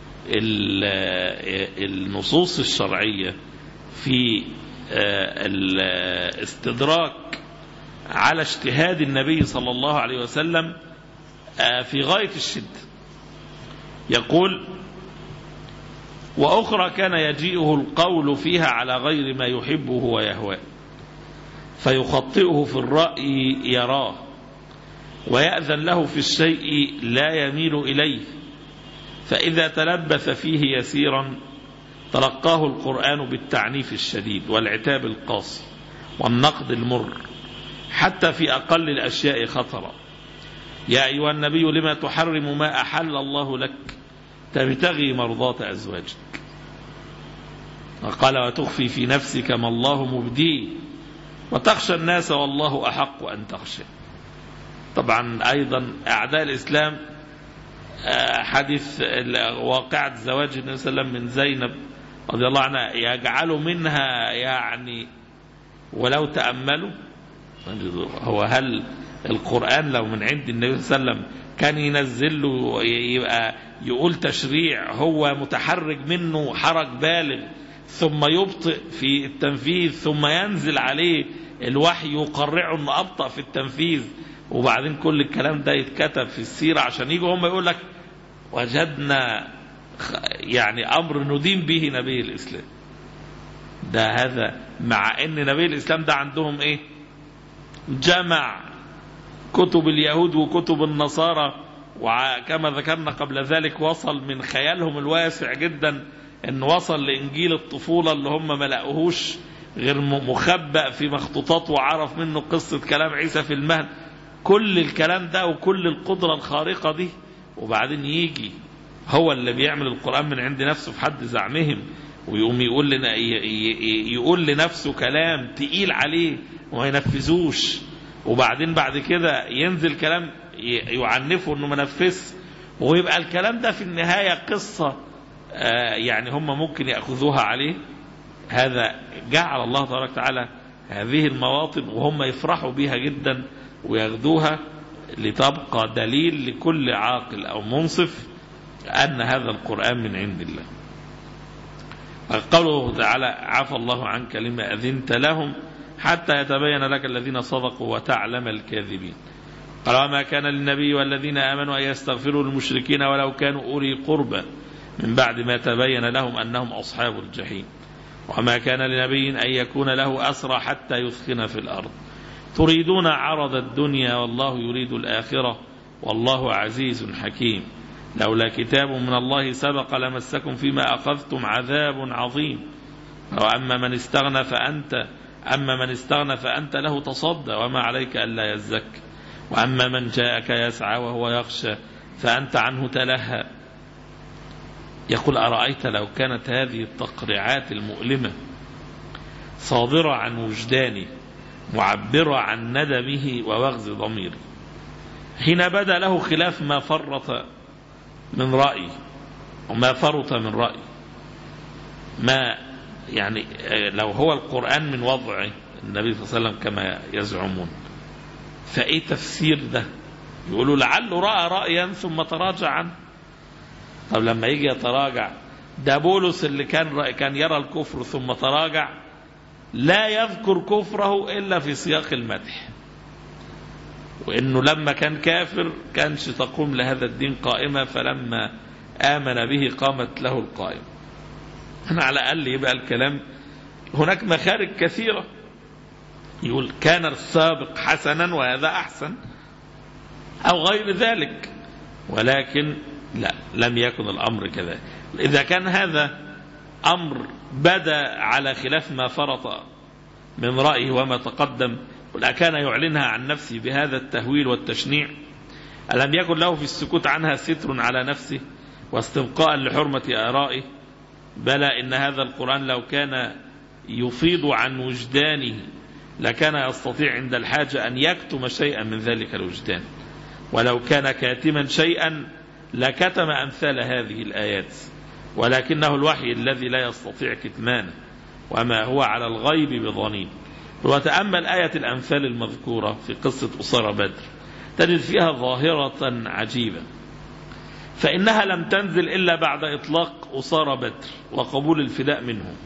النصوص الشرعية في الاستدراك على اجتهاد النبي صلى الله عليه وسلم في غاية الشدة. يقول: وأخرى كان يجيئه القول فيها على غير ما يحبه ويهواه فيخطئه في الرأي يراه، ويأذن له في الشيء لا يميل إليه، فإذا تلبث فيه يسيرا تلقاه القرآن بالتعنيف الشديد والعتاب القاسي والنقد المر حتى في أقل الأشياء خطرا. يا أيها النبي لما تحرم ما أحل الله لك تبتغي مرضاة أزواجك. وقال: وتخفي في نفسك ما الله مبديه وتخشى الناس والله أحق أن تخشى. طبعا أيضا أعداء الإسلام حديث واقعة زواج النبي صلى الله عليه وسلم من زينب رضي الله عنها يجعل منها يعني ولو تأملوا. هو هل القرآن لو من عند النبي صلى الله عليه وسلم كان ينزل له يبقى يقول تشريع هو متحرج منه حرج بالغ ثم يبطئ في التنفيذ ثم ينزل عليه الوحي يقرعه انه أبطأ في التنفيذ، وبعدين كل الكلام ده يتكتب في السيرة عشان يجوا هم يقول لك وجدنا يعني أمر ندين به نبي الإسلام ده. هذا مع ان نبي الإسلام ده عندهم ايه؟ جمع كتب اليهود وكتب النصارى، وكما ذكرنا قبل ذلك وصل من خيالهم الواسع جدا ان وصل لإنجيل الطفولة اللي هم ما لقوهوش غير مخبأ في مخطوطات وعرف منه قصة كلام عيسى في المهد. كل الكلام ده وكل القدرة الخارقة دي، وبعدين يجي هو اللي بيعمل القرآن من عند نفسه في حد زعمهم، ويقوم يقول لنا يقول لنفسه كلام تقيل عليه وما ينفذوش، وبعدين بعد كده ينزل كلام يعنفه انه منفذ، ويبقى الكلام ده في النهاية قصة يعني هم ممكن يأخذوها عليه. هذا جعل الله تبارك وتعالى هذه المواطن وهم يفرحوا بها جدا وياخذوها لتبقى دليل لكل عاقل أو منصف أن هذا القرآن من عند الله. قوله تعالى: عفى الله عنك لما أذنت لهم حتى يتبين لك الذين صدقوا وتعلم الكاذبين. قال: وما كان للنبي والذين آمنوا أن يستغفروا للمشركين ولو كانوا أولي قربى من بعد ما تبين لهم أنهم أصحاب الجحيم. وما كان لنبي أن يكون له أسرى حتى يثخن في الأرض تريدون عرض الدنيا والله يريد الآخرة والله عزيز حكيم. لولا كتاب من الله سبق لمسكم فيما أخذتم عذاب عظيم. وأما من استغنى فأنت أما من استغنى فأنت له تصدى وما عليك ألا يزكى. وأما من جاءك يسعى وهو يخشى فأنت عنه تلهى. يقول: أرأيت لو كانت هذه التقريعات المؤلمة صادرة عن وجداني معبرة عن ندمه ووغز ضميري حين بدا له خلاف ما فرط من رأي وما فرط من رأي، ما يعني لو هو القرآن من وضع النبي صلى الله عليه وسلم كما يزعمون، فإيه تفسير ده؟ يقولوا لعله رأى رأيا ثم تراجع عنه. طب لما يجي يتراجع، ده بولس اللي كان كان يرى الكفر ثم تراجع لا يذكر كفره إلا في سياق المدح، وإنه لما كان كافر كانش تقوم لهذا الدين قائمة فلما آمن به قامت له القائمة. أنا على الأقل يبقى الكلام هناك مخارج كثيرة. يقول: كان السابق حسنا وهذا أحسن، أو غير ذلك، ولكن لا، لم يكن الأمر كذلك. إذا كان هذا أمر بدا على خلاف ما فرط من رأيه وما تقدم، ولكان يعلنها عن نفسه بهذا التهويل والتشنيع، ألم يكن له في السكوت عنها ستر على نفسه واستبقاء لحرمة آرائه؟ بلى إن هذا القرآن لو كان يفيض عن وجدانه لكان يستطيع عند الحاجة أن يكتم شيئا من ذلك الوجدان، ولو كان كاتما شيئا لكتم أمثال هذه الآيات، ولكنه الوحي الذي لا يستطيع كتمانه، وما هو على الغيب بضنين. وتأمل آية الأمثال المذكورة في قصة أسرى بدر، تجد فيها ظاهرة عجيبة، فإنها لم تنزل إلا بعد إطلاق أسرى بدر وقبول الفداء منهم.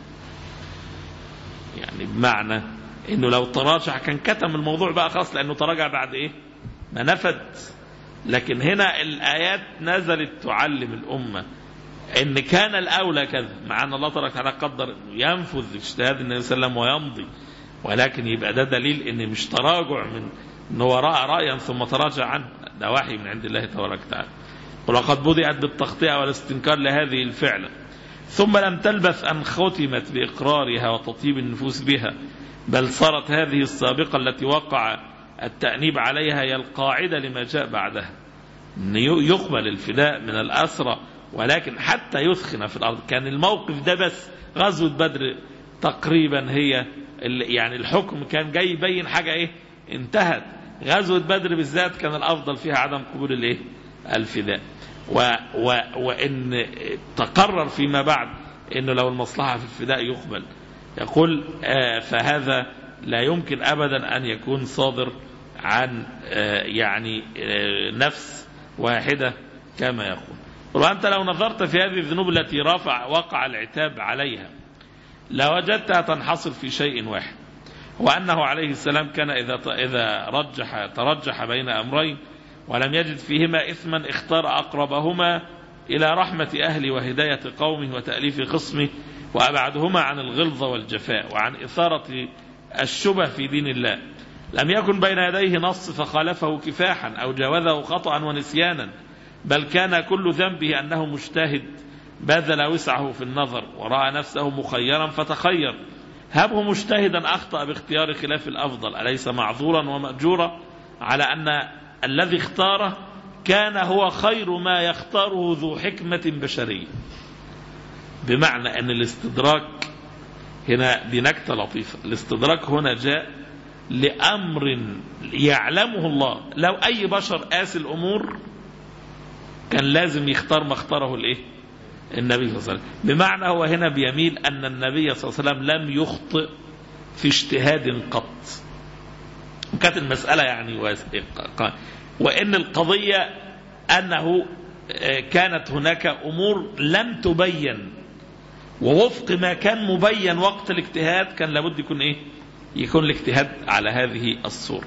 يعني بمعنى إنه لو تراجع كان كتم الموضوع بقى خاص، لأنه تراجع بعد إيه ما نفد. لكن هنا الآيات نزلت تعلم الأمة إن كان الأولى كذا، مع أن الله تبارك وتعالى قدر ينفذ اجتهاد النبي صلى الله عليه وسلم ويمضي، ولكن يبقى ده دليل إن مش تراجع من إنه رأى رأيا ثم تراجع عنه، ده وحي من عند الله تبارك وتعالى. ولقد بدأت بالتخطئة والاستنكار لهذه الفعلة، ثم لم تلبث أن ختمت بإقرارها وتطيب النفوس بها، بل صارت هذه السابقة التي وقع التأنيب عليها هي القاعدة لما جاء بعدها، أن يقبل الفداء من الأسرى، ولكن حتى يثخن في الأرض. كان الموقف ده بس غزوة بدر تقريبا هي يعني الحكم كان جاي يبين حاجة إيه انتهت. غزوة بدر بالذات كان الأفضل فيها عدم قبول الإيه الفداء، و و وإن تقرر فيما بعد إنه لو المصلحة في الفداء يقبل. يقول آه فهذا لا يمكن أبدا أن يكون صادر عن آه يعني آه نفس واحدة كما يقول. وأنت لو نظرت في هذه الذنوب التي رفع وقع العتاب عليها لوجدتها تنحصر في شيء واحد، وأنه عليه السلام كان إذا إذا رجح ترجح بين أمرين ولم يجد فيهما إثما اختار أقربهما إلى رحمة أهله وهداية قومه وتأليف خصمه، وأبعدهما عن الغلظة والجفاء وعن إثارة الشبه في دين الله. لم يكن بين يديه نص فخالفه كفاحا أو جاوزه خطأ ونسيانا، بل كان كل ذنبه أنه مجتهد بذل وسعه في النظر ورأى نفسه مخيرا فتخير. هبه مجتهدا أخطأ باختيار خلاف الأفضل، أليس معذورا ومأجورا على أن الذي اختاره كان هو خير ما يختاره ذو حكمة بشرية؟ بمعنى أن الاستدراك هنا دي نكتة لطيفة. الاستدراك هنا جاء لأمر يعلمه الله، لو أي بشر قاس الأمور كان لازم يختار ما اختاره الإيه النبي صلى الله عليه وسلم. بمعنى هو هنا بيميل أن النبي صلى الله عليه وسلم لم يخطئ في اجتهاد قط، وكانت المسألة يعني واسعة، وإن القضية أنه كانت هناك أمور لم تبين، ووفق ما كان مبين وقت الاجتهاد كان لابد يكون إيه يكون الاجتهاد على هذه الصورة.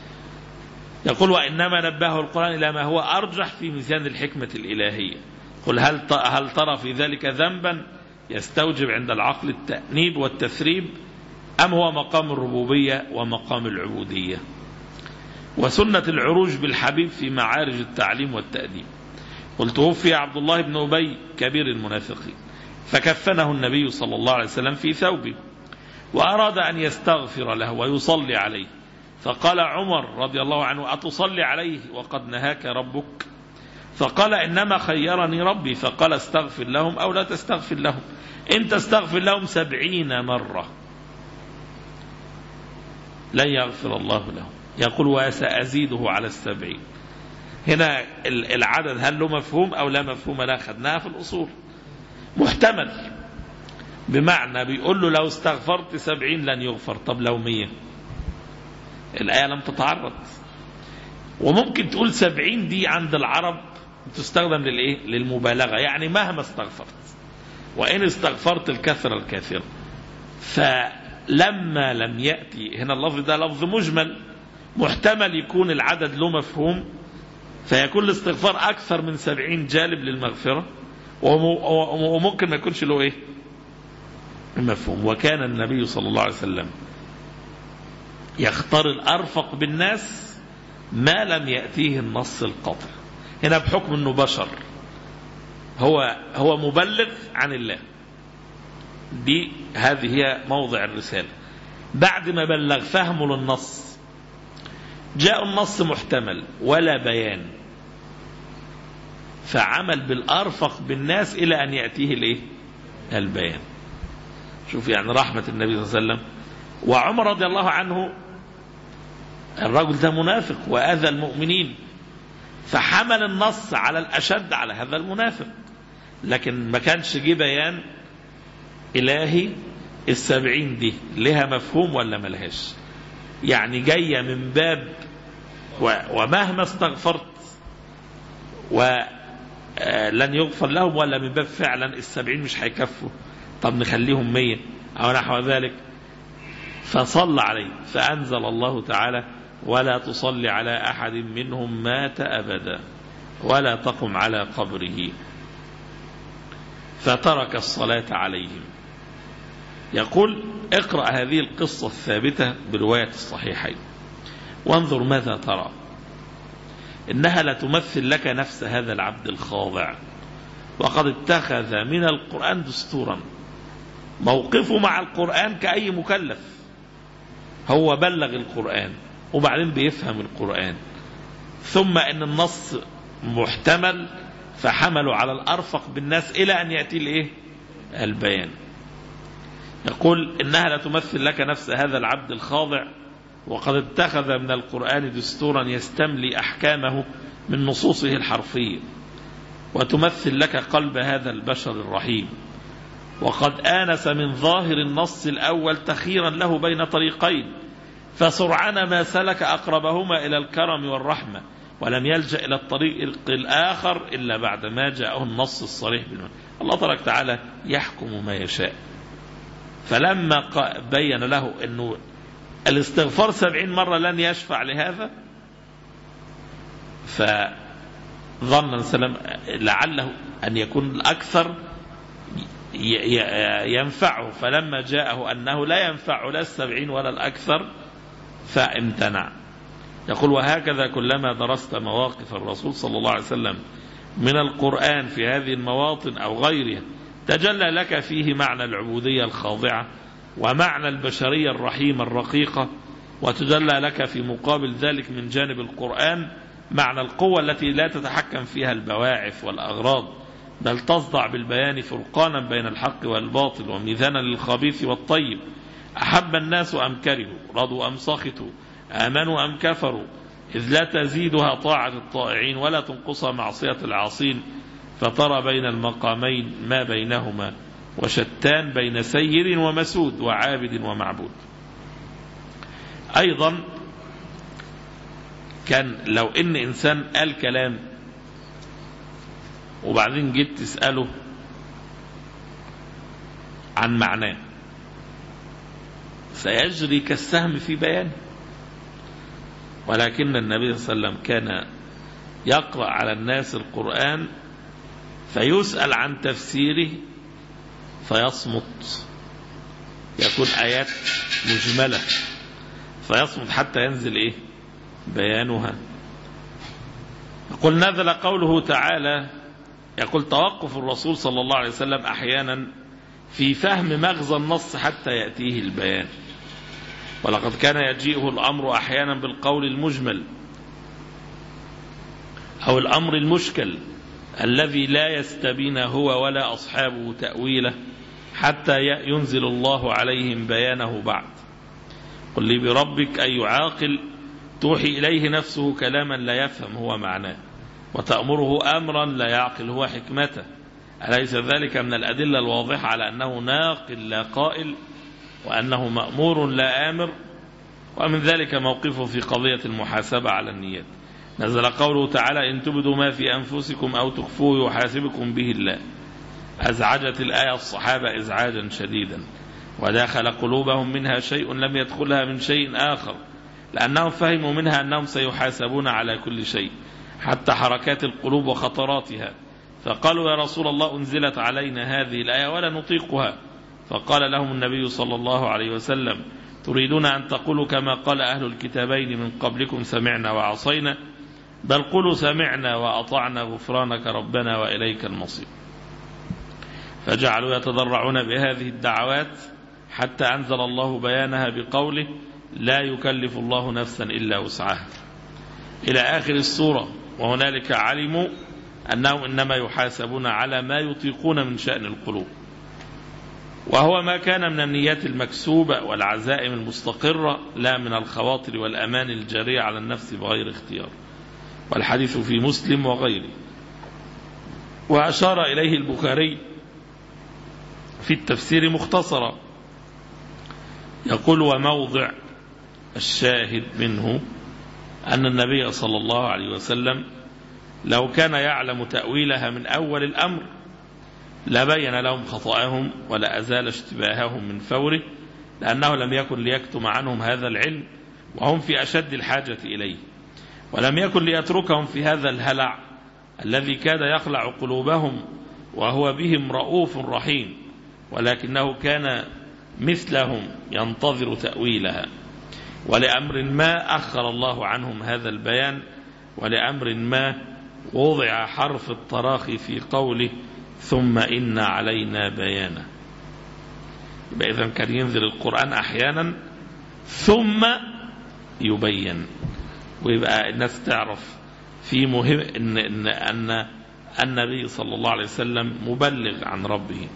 يقول وإنما نبهه القرآن إلى ما هو أرجح في ميزان الحكمة الإلهية. قل هل هل ترى في ذلك ذنبا يستوجب عند العقل التأنيب والتثريب، أم هو مقام الربوبية ومقام العبودية؟ وسنة العروج بالحبيب في معارج التعليم والتأديب. قل توفي عبد الله بن أبي كبير المنافقين فكفنه النبي صلى الله عليه وسلم في ثوبه، وأراد أن يستغفر له ويصلي عليه، فقال عمر رضي الله عنه أتصلي عليه وقد نهاك ربك؟ فقال إنما خيرني ربي، فقال استغفر لهم أو لا تستغفر لهم، إن تستغفر لهم سبعين مرة لن يغفر الله لهم. يقول وسأزيده على السبعين. هنا العدد هل له مفهوم أو لا مفهوم؟ لا، خدناها في الأصول محتمل، بمعنى بيقول له لو استغفرت سبعين لن يغفر. طب لو مية؟ الآية لم تتعرض. وممكن تقول سبعين دي عند العرب تستخدم للإيه؟ للمبالغة، يعني مهما استغفرت، وإن استغفرت الكثرة الكثيرة. فلما لم يأتي هنا اللفظ ده لفظ مجمل، محتمل يكون العدد له مفهوم، فيكون الاستغفار أكثر من سبعين جالب للمغفرة، وممكن ما يكونش له إيه مفهوم. وكان النبي صلى الله عليه وسلم يختار الأرفق بالناس ما لم يأتيه النص القاطع. هنا بحكم أنه بشر، هو هو مبلغ عن الله، دي هذه هي موضع الرسالة. بعد ما بلغ فهمه للنص، جاء النص محتمل ولا بيان، فعمل بالأرفق بالناس إلى أن يأتيه الإيه؟ البيان. شوف يعني رحمة النبي صلى الله عليه وسلم. وعمر رضي الله عنه الرجل ده منافق وأذى المؤمنين، فحمل النص على الأشد على هذا المنافق، لكن ما كانش جه بيان إلهي السبعين دي لها مفهوم ولا ملهاش، يعني جاية من باب ومهما استغفرت ولن يغفر لهم، ولا من باب فعلا السبعين مش هيكفوا، طب نخليهم مية أو نحو ذلك. فصلى عليه فأنزل الله تعالى: ولا تصلي على أحد منهم مات أبدا ولا تقم على قبره، فترك الصلاة عليهم. يقول: اقرأ هذه القصة الثابتة برواية الصحيحين وانظر ماذا ترى. إنها لتمثل لك نفس هذا العبد الخاضع، وقد اتخذ من القرآن دستورا. موقفه مع القرآن كأي مكلف، هو بلغ القرآن وبعدين بيفهم القرآن، ثم ان النص محتمل فحملوا على الأرفق بالناس إلى أن يأتي الإيه؟ البيان. يقول: إنها لتمثل لك نفس هذا العبد الخاضع، وقد اتخذ من القرآن دستورا يستملي أحكامه من نصوصه الحرفية، وتمثل لك قلب هذا البشر الرحيم، وقد آنس من ظاهر النص الأول تخيرا له بين طريقين، فسرعان ما سلك أقربهما إلى الكرم والرحمة، ولم يلجأ إلى الطريق الآخر إلا بعد ما جاءه النص الصريح بالمعنى. الله تبارك وتعالى يحكم ما يشاء. فلما بين له أنه الاستغفار سبعين مرة لن يشفع لهذا، فظن سلام لعله أن يكون الأكثر ينفعه، فلما جاءه أنه لا ينفع لا السبعين ولا الأكثر فامتنع. يقول: وهكذا كلما درست مواقف الرسول صلى الله عليه وسلم من القرآن في هذه المواطن أو غيرها، تجلى لك فيه معنى العبودية الخاضعة ومعنى البشرية الرحيمة الرقيقة، وتجلى لك في مقابل ذلك من جانب القرآن معنى القوة التي لا تتحكم فيها البواعث والأغراض، بل تصدع بالبيان فرقانا بين الحق والباطل وميزانا للخبيث والطيب. أحب الناس أم كرهوا، رضوا أم سخطوا، آمنوا أم كفروا، إذ لا تزيدها طاعة الطائعين ولا تنقصها معصية العاصين، فترى بين المقامين ما بينهما، وشتان بين سير ومسود وعابد ومعبود. أيضا كان لو إن إنسان قال كلام وبعدين جيت تسأله عن معناه، سيجري كالسهم في بيانه، ولكن النبي صلى الله عليه وسلم كان يقرأ على الناس القرآن فيسأل عن تفسيره فيصمت، يكون آيات مجملة فيصمت حتى ينزل إيه؟ بيانها. يقول: نزل قوله تعالى، يقول: توقف الرسول صلى الله عليه وسلم أحيانا في فهم مغزى النص حتى يأتيه البيان، ولقد كان يجيئه الأمر أحيانا بالقول المجمل أو الأمر المشكل الذي لا يستبين هو ولا أصحابه تأويله حتى ينزل الله عليهم بيانه بعد. قل لي بربك أن يعاقل توحي إليه نفسه كلاما لا يفهم هو معناه، وتأمره أمرا لا يعقل هو حكمته. أليس ذلك من الأدلة الواضحة على أنه ناقل لا قائل، وأنه مأمور لا آمر؟ ومن ذلك موقفه في قضية المحاسبة على النيات. نزل قوله تعالى: إن تبدوا ما في أنفسكم أو تخفوه يحاسبكم به الله. أزعجت الآية الصحابة إزعاجا شديدا، وداخل قلوبهم منها شيء لم يدخلها من شيء آخر، لأنهم فهموا منها أنهم سيحاسبون على كل شيء حتى حركات القلوب وخطراتها، فقالوا: يا رسول الله، أنزلت علينا هذه الآية ولا نطيقها. فقال لهم النبي صلى الله عليه وسلم: تريدون أن تقولوا كما قال أهل الكتابين من قبلكم سمعنا وعصينا بل قولوا سمعنا وأطعنا غفرانك ربنا وإليك المصير. فجعلوا يتضرعون بهذه الدعوات حتى أنزل الله بيانها بقوله لا يكلف الله نفسا إلا وسعها إلى آخر السورة. وهنالك علموا أنهم إنما يحاسبون على ما يطيقون من شأن القلوب، وهو ما كان من النيات المكسوبة والعزائم المستقرة لا من الخواطر والأمان الجارية على النفس بغير اختيار. والحديث في مسلم وغيره. وأشار إليه البخاري في التفسير مختصرا يقول وموضع الشاهد منه أن النبي صلى الله عليه وسلم لو كان يعلم تأويلها من أول الأمر لبين لهم خطأهم ولا أزال اشتباههم من فوره، لأنه لم يكن ليكتم عنهم هذا العلم وهم في أشد الحاجة إليه، ولم يكن ليتركهم في هذا الهلع الذي كاد يخلع قلوبهم وهو بهم رؤوف رحيم، ولكنه كان مثلهم ينتظر تأويلها. ولأمر ما أخر الله عنهم هذا البيان، ولأمر ما وضع حرف التراخي في قوله ثم إن علينا بيانه. إذن كان ينزل القرآن أحيانا ثم يبين، ويبقى الناس تعرف في مهم إن, إن, أن النبي صلى الله عليه وسلم مبلغ عن ربه.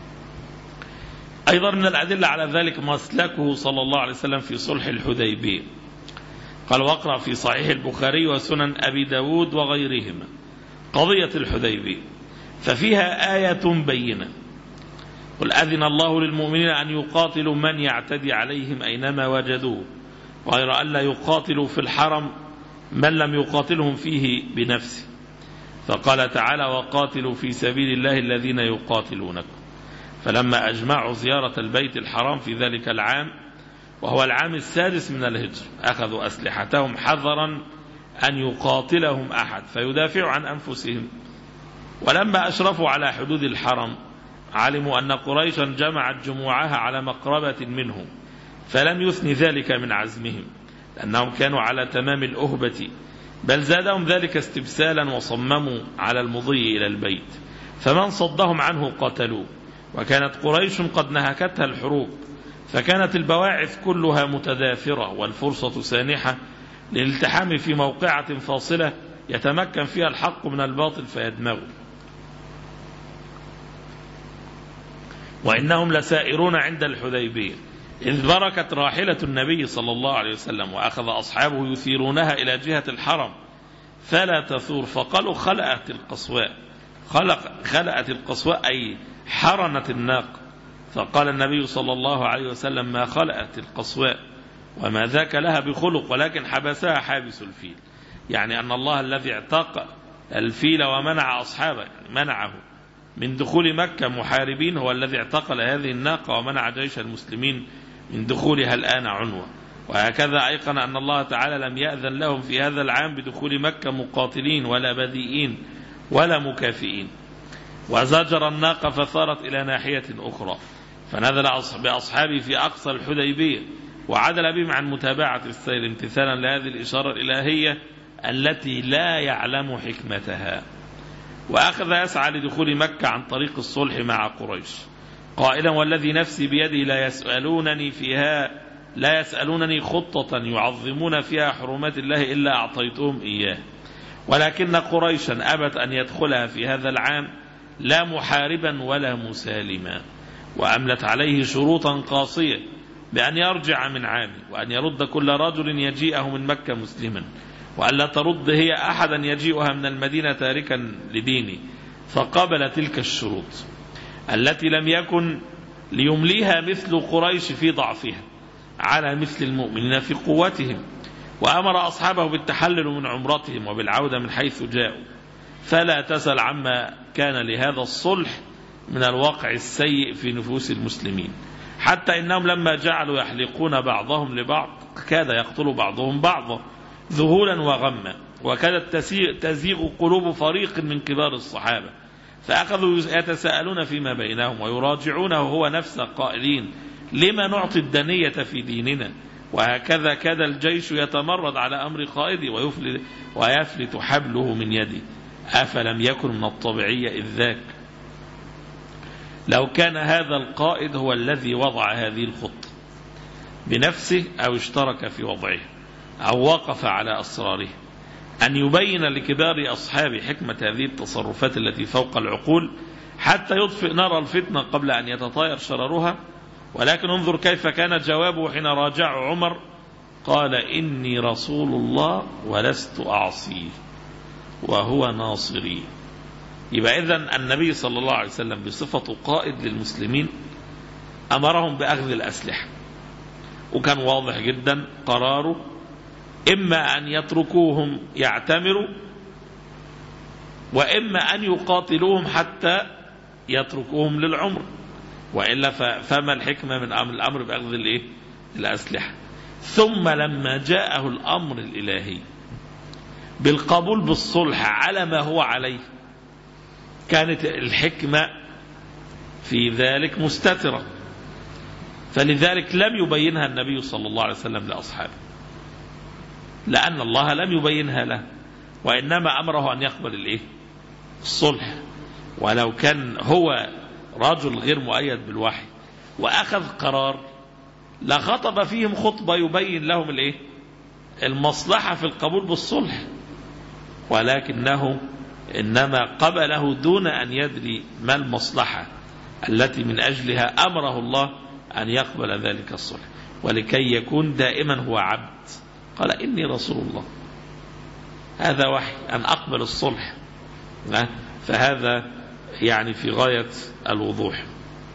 أيضا من الأدلة على ذلك مسلكه صلى الله عليه وسلم في صلح الحديبية. قال واقرأ في صحيح البخاري وسنن أبي داود وغيرهما قضية الحديبية ففيها آية بينة قل أذن الله للمؤمنين أن يقاتلوا من يعتدي عليهم أينما وجدوه غير أن لا يقاتلوا في الحرم من لم يقاتلهم فيه بنفسه. فقال تعالى وقاتلوا في سبيل الله الذين يقاتلونكم. فلما أجمعوا زيارة البيت الحرام في ذلك العام وهو العام السادس من الهجر أخذوا أسلحتهم حذرا أن يقاتلهم أحد فيدافعوا عن أنفسهم. ولما أشرفوا على حدود الحرم علموا أن قريشا جمعت جموعها على مقربة منهم، فلم يثني ذلك من عزمهم لأنهم كانوا على تمام الأهبة، بل زادهم ذلك استبسالا وصمموا على المضي إلى البيت، فمن صدهم عنه قتلوه. وكانت قريش قد نهكتها الحروب، فكانت البواعث كلها متدافرة والفرصة سانحة للالتحام في موقعة فاصلة يتمكن فيها الحق من الباطل فيدمغه. وإنهم لسائرون عند الحديبية إذ بركت راحلة النبي صلى الله عليه وسلم وأخذ أصحابه يثيرونها إلى جهة الحرم فلا تثور، فقالوا خلأت القصواء. خلق خلأت القصواء أي حرنت الناقة. فقال النبي صلى الله عليه وسلم ما خلأت القصواء وما ذاك لها بخلق ولكن حبسها حابس الفيل، يعني أن الله الذي اعتق الفيل ومنع أصحابه يعني منعه من دخول مكة محاربين هو الذي اعتقل هذه الناقة ومنع جيش المسلمين من دخولها الآن عنوة. وهكذا أيقن أن الله تعالى لم يأذن لهم في هذا العام بدخول مكة مقاتلين ولا بديئين ولا مكافئين. وزجر الناقة فثارت إلى ناحية أخرى فنزل بأصحابه في أقصى الحديبية وعدل بهم عن متابعة السير امتثالا لهذه الإشارة الإلهية التي لا يعلم حكمتها. وأخذ يسعى لدخول مكة عن طريق الصلح مع قريش قائلا والذي نفسي بيده لا يسألونني فيها لا يسألونني خطة يعظمون فيها حرمات الله إلا أعطيتهم إياه، ولكن قريشا أبت أن يدخلها في هذا العام لا محاربا ولا مسالما، وأملت عليه شروطا قاسية بأن يرجع من عامه وأن يرد كل رجل يجيئه من مكة مسلما، وأن لا ترد هي أحدا يجيئها من المدينة تاركا لدينه. فقبل تلك الشروط التي لم يكن ليمليها مثل قريش في ضعفها على مثل المؤمنين في قوتهم، وأمر أصحابه بالتحلل من عمرتهم وبالعودة من حيث جاءوا. فلا تسأل عما كان لهذا الصلح من الواقع السيء في نفوس المسلمين، حتى إنهم لما جعلوا يحلقون بعضهم لبعض كاد يقتل بعضهم بعضا ذهولا وغما، وكادت تزيغ قلوب فريق من كبار الصحابة، فأخذوا يتساءلون فيما بينهم ويراجعونه هو نفسه قائلين لما نعطي الدنية في ديننا؟ وهكذا كاد الجيش يتمرد على أمر قائده ويفلت, ويفلت حبله من يده. أفلم يكن من الطبيعية إذ ذاك لو كان هذا القائد هو الذي وضع هذه الخطة بنفسه أو اشترك في وضعها أو وقف على أسراره أن يبين لكبار أصحاب حكمة هذه التصرفات التي فوق العقول حتى يطفئ نار الفتنة قبل أن يتطاير شررها. ولكن انظر كيف كان جوابه حين راجع عمر، قال إني رسول الله ولست أعصيه وهو ناصري. يبقى إذن النبي صلى الله عليه وسلم بصفته قائد للمسلمين أمرهم بأخذ الأسلحة، وكان واضح جدا قراره إما أن يتركوهم يعتمروا وإما أن يقاتلوهم حتى يتركوهم للعمر، وإلا فما الحكمة من الأمر بأخذ الإيه؟ الأسلحة. ثم لما جاءه الأمر الإلهي بالقبول بالصلح على ما هو عليه كانت الحكمة في ذلك مستترة، فلذلك لم يبينها النبي صلى الله عليه وسلم لأصحابه، لأن الله لم يبينها له، وإنما أمره أن يقبل الإيه؟ الصلح. ولو كان هو رجل غير مؤيد بالوحي وأخذ قرار لخطب فيهم خطبة يبين لهم الإيه؟ المصلحة في القبول بالصلح، ولكنه إنما قبله دون أن يدري ما المصلحة التي من أجلها أمره الله أن يقبل ذلك الصلح، ولكي يكون دائما هو عبد. قال إني رسول الله، هذا وحي أن أقبل الصلح، فهذا يعني في غاية الوضوح.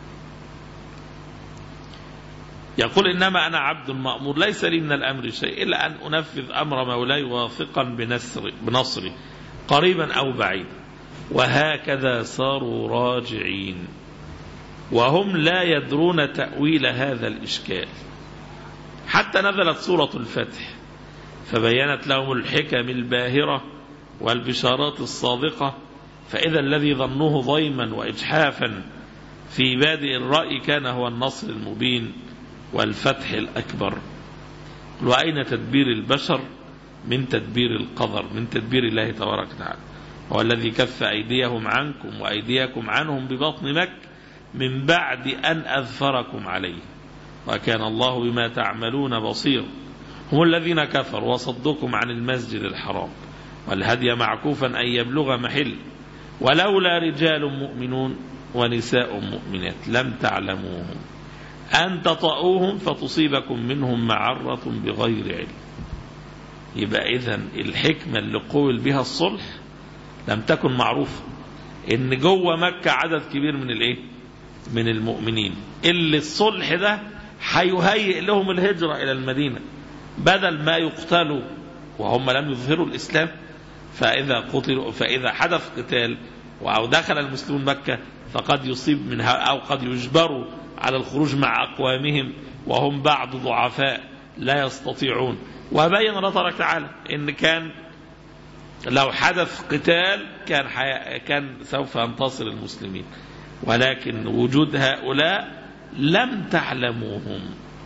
يقول إنما أنا عبد مأمور ليس لي من الأمر شيء إلا أن أنفذ أمر مولاي واثقا بنصر بنصري قريبا أو بعيدا. وهكذا صاروا راجعين وهم لا يدرون تأويل هذا الإشكال، حتى نزلت سورة الفتح فبينت لهم الحكم الباهرة والبشارات الصادقة. فإذا الذي ظنوه ضيما وإجحافا في بادئ الرأي كان هو النصر المبين والفتح الأكبر. وأين تدبير البشر من تدبير القدر، من تدبير الله تبارك وتعالى؟ هو الذي كف أيديهم عنكم وأيديكم عنهم ببطن مكة من بعد أن أذفركم عليه وكان الله بما تعملون بصير. هم الذين كفروا وصدوكم عن المسجد الحرام والهدي معكوفا أن يبلغ محل ولولا رجال مؤمنون ونساء مؤمنات لم تعلموهم أن تطؤوهم فتصيبكم منهم معرة بغير علم. يبقى إذن الحكمة اللي قول بها الصلح لم تكن معروفة، إن جوه مكة عدد كبير من الإيه؟ من المؤمنين اللي الصلح ده هيهيئ لهم الهجرة إلى المدينة بدل ما يقتلوا وهم لم يظهروا الإسلام. فإذا قتلوا فإذا حدث قتال أو دخل المسلمون مكة فقد يصيب منها أو قد يجبروا على الخروج مع أقوامهم وهم بعض ضعفاء لا يستطيعون. وبين الله تبارك وتعالى إن كان لو حدث قتال كان كان سوف ينتصر المسلمين، ولكن وجود هؤلاء لم تعلموهم.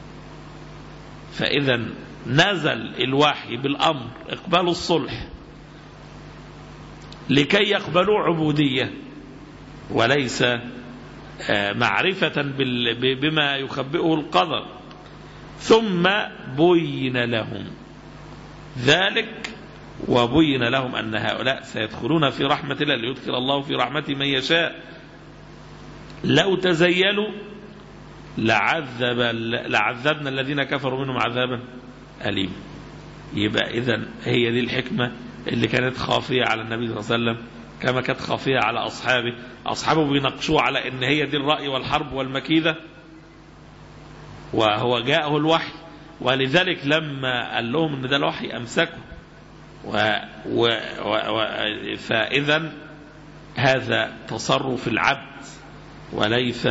فإذا نزل الوحي بالأمر اقبلوا الصلح لكي يقبلوا عبودية وليس معرفة بما يخبئه القدر. ثم بين لهم ذلك وبين لهم أن هؤلاء سيدخلون في رحمة الله ليدخل الله في رحمته من يشاء. لو تزيلوا لعذب لعذبنا الذين كفروا منهم عذابا أليم. يبقى إذن هي دي الحكمة اللي كانت خافية على النبي صلى الله عليه وسلم كما كانت خافية على أصحابه. أصحابه بيناقشوه على إن هي دي الرأي والحرب والمكيدة وهو جاءه الوحي، ولذلك لما قال لهم إن ده الوحي أمسكوا. و... و... و... فإذا هذا تصرف العبد وليس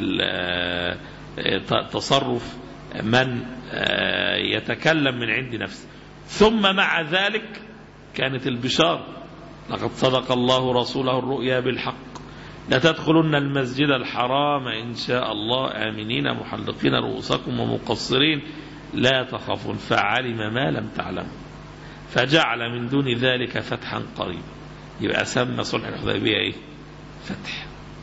تصرف من يتكلم من عند نفسه. ثم مع ذلك كانت البشارة لقد صدق الله رسوله الرؤيا بالحق لتدخلن المسجد الحرام إن شاء الله آمنين محلقين رؤوسكم ومقصرين لا تخافون فعلم ما لم تعلموا فجعل من دون ذلك فتحا قريبا. يبقى سمى صلح الحديبية إيه؟ فتح.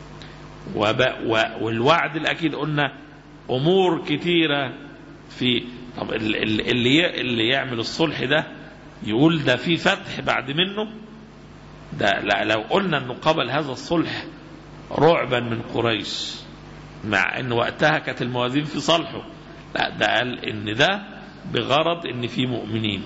والوعد الأكيد قلنا أمور كتيرة في. طب اللي اللي يعمل الصلح ده يقول ده في فتح بعد منه ده. لا، لو قلنا أنه قبل هذا الصلح رعبا من قريش مع أن وقتها كانت الموازين في صلحه، لا، ده قال إن ده بغرض إن في مؤمنين.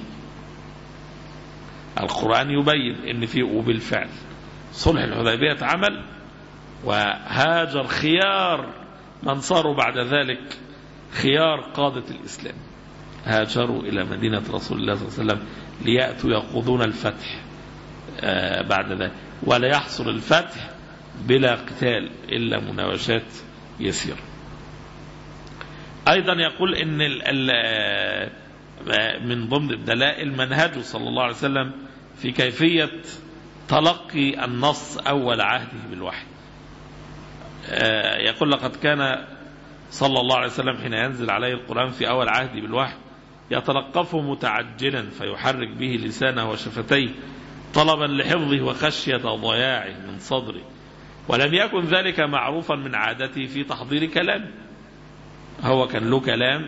القرآن يبين إن في، وبالفعل صلح الحديبية اتعمل وهاجر خيار من صاروا بعد ذلك خيار قادة الإسلام، هاجروا إلى مدينة رسول الله صلى الله عليه وسلم ليأتوا يقودون الفتح آه بعد ذلك. ولا يحصل الفتح بلا قتال إلا مناوشات يسيرة. أيضا يقول إن ال ال من ضمن الدلائل منهجه صلى الله عليه وسلم في كيفية تلقي النص أول عهده بالوحي. يقول لقد كان صلى الله عليه وسلم حين ينزل عليه القرآن في أول عهده بالوحي يتلقفه متعجلا فيحرك به لسانه وشفتيه طلبا لحفظه وخشية ضياعه من صدره، ولم يكن ذلك معروفا من عادته في تحضير كلامه. هو كان له كلام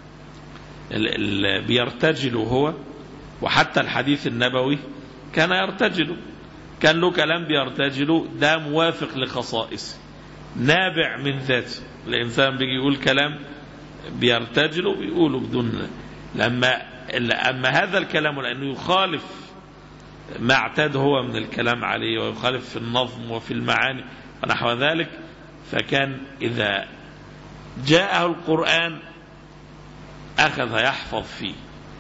بيرتجله هو، وحتى الحديث النبوي كان يرتجله، كان له كلام بيرتجله، ده موافق لخصائصه نابع من ذاته. الإنسان بيجي يقول كلام بيرتجله بيقوله بدون لما أما هذا الكلام لأنه يخالف ما اعتاد هو من الكلام عليه ويخالف في النظم وفي المعاني ونحو ذلك، فكان إذا جاءه القرآن أخذ يحفظ فيه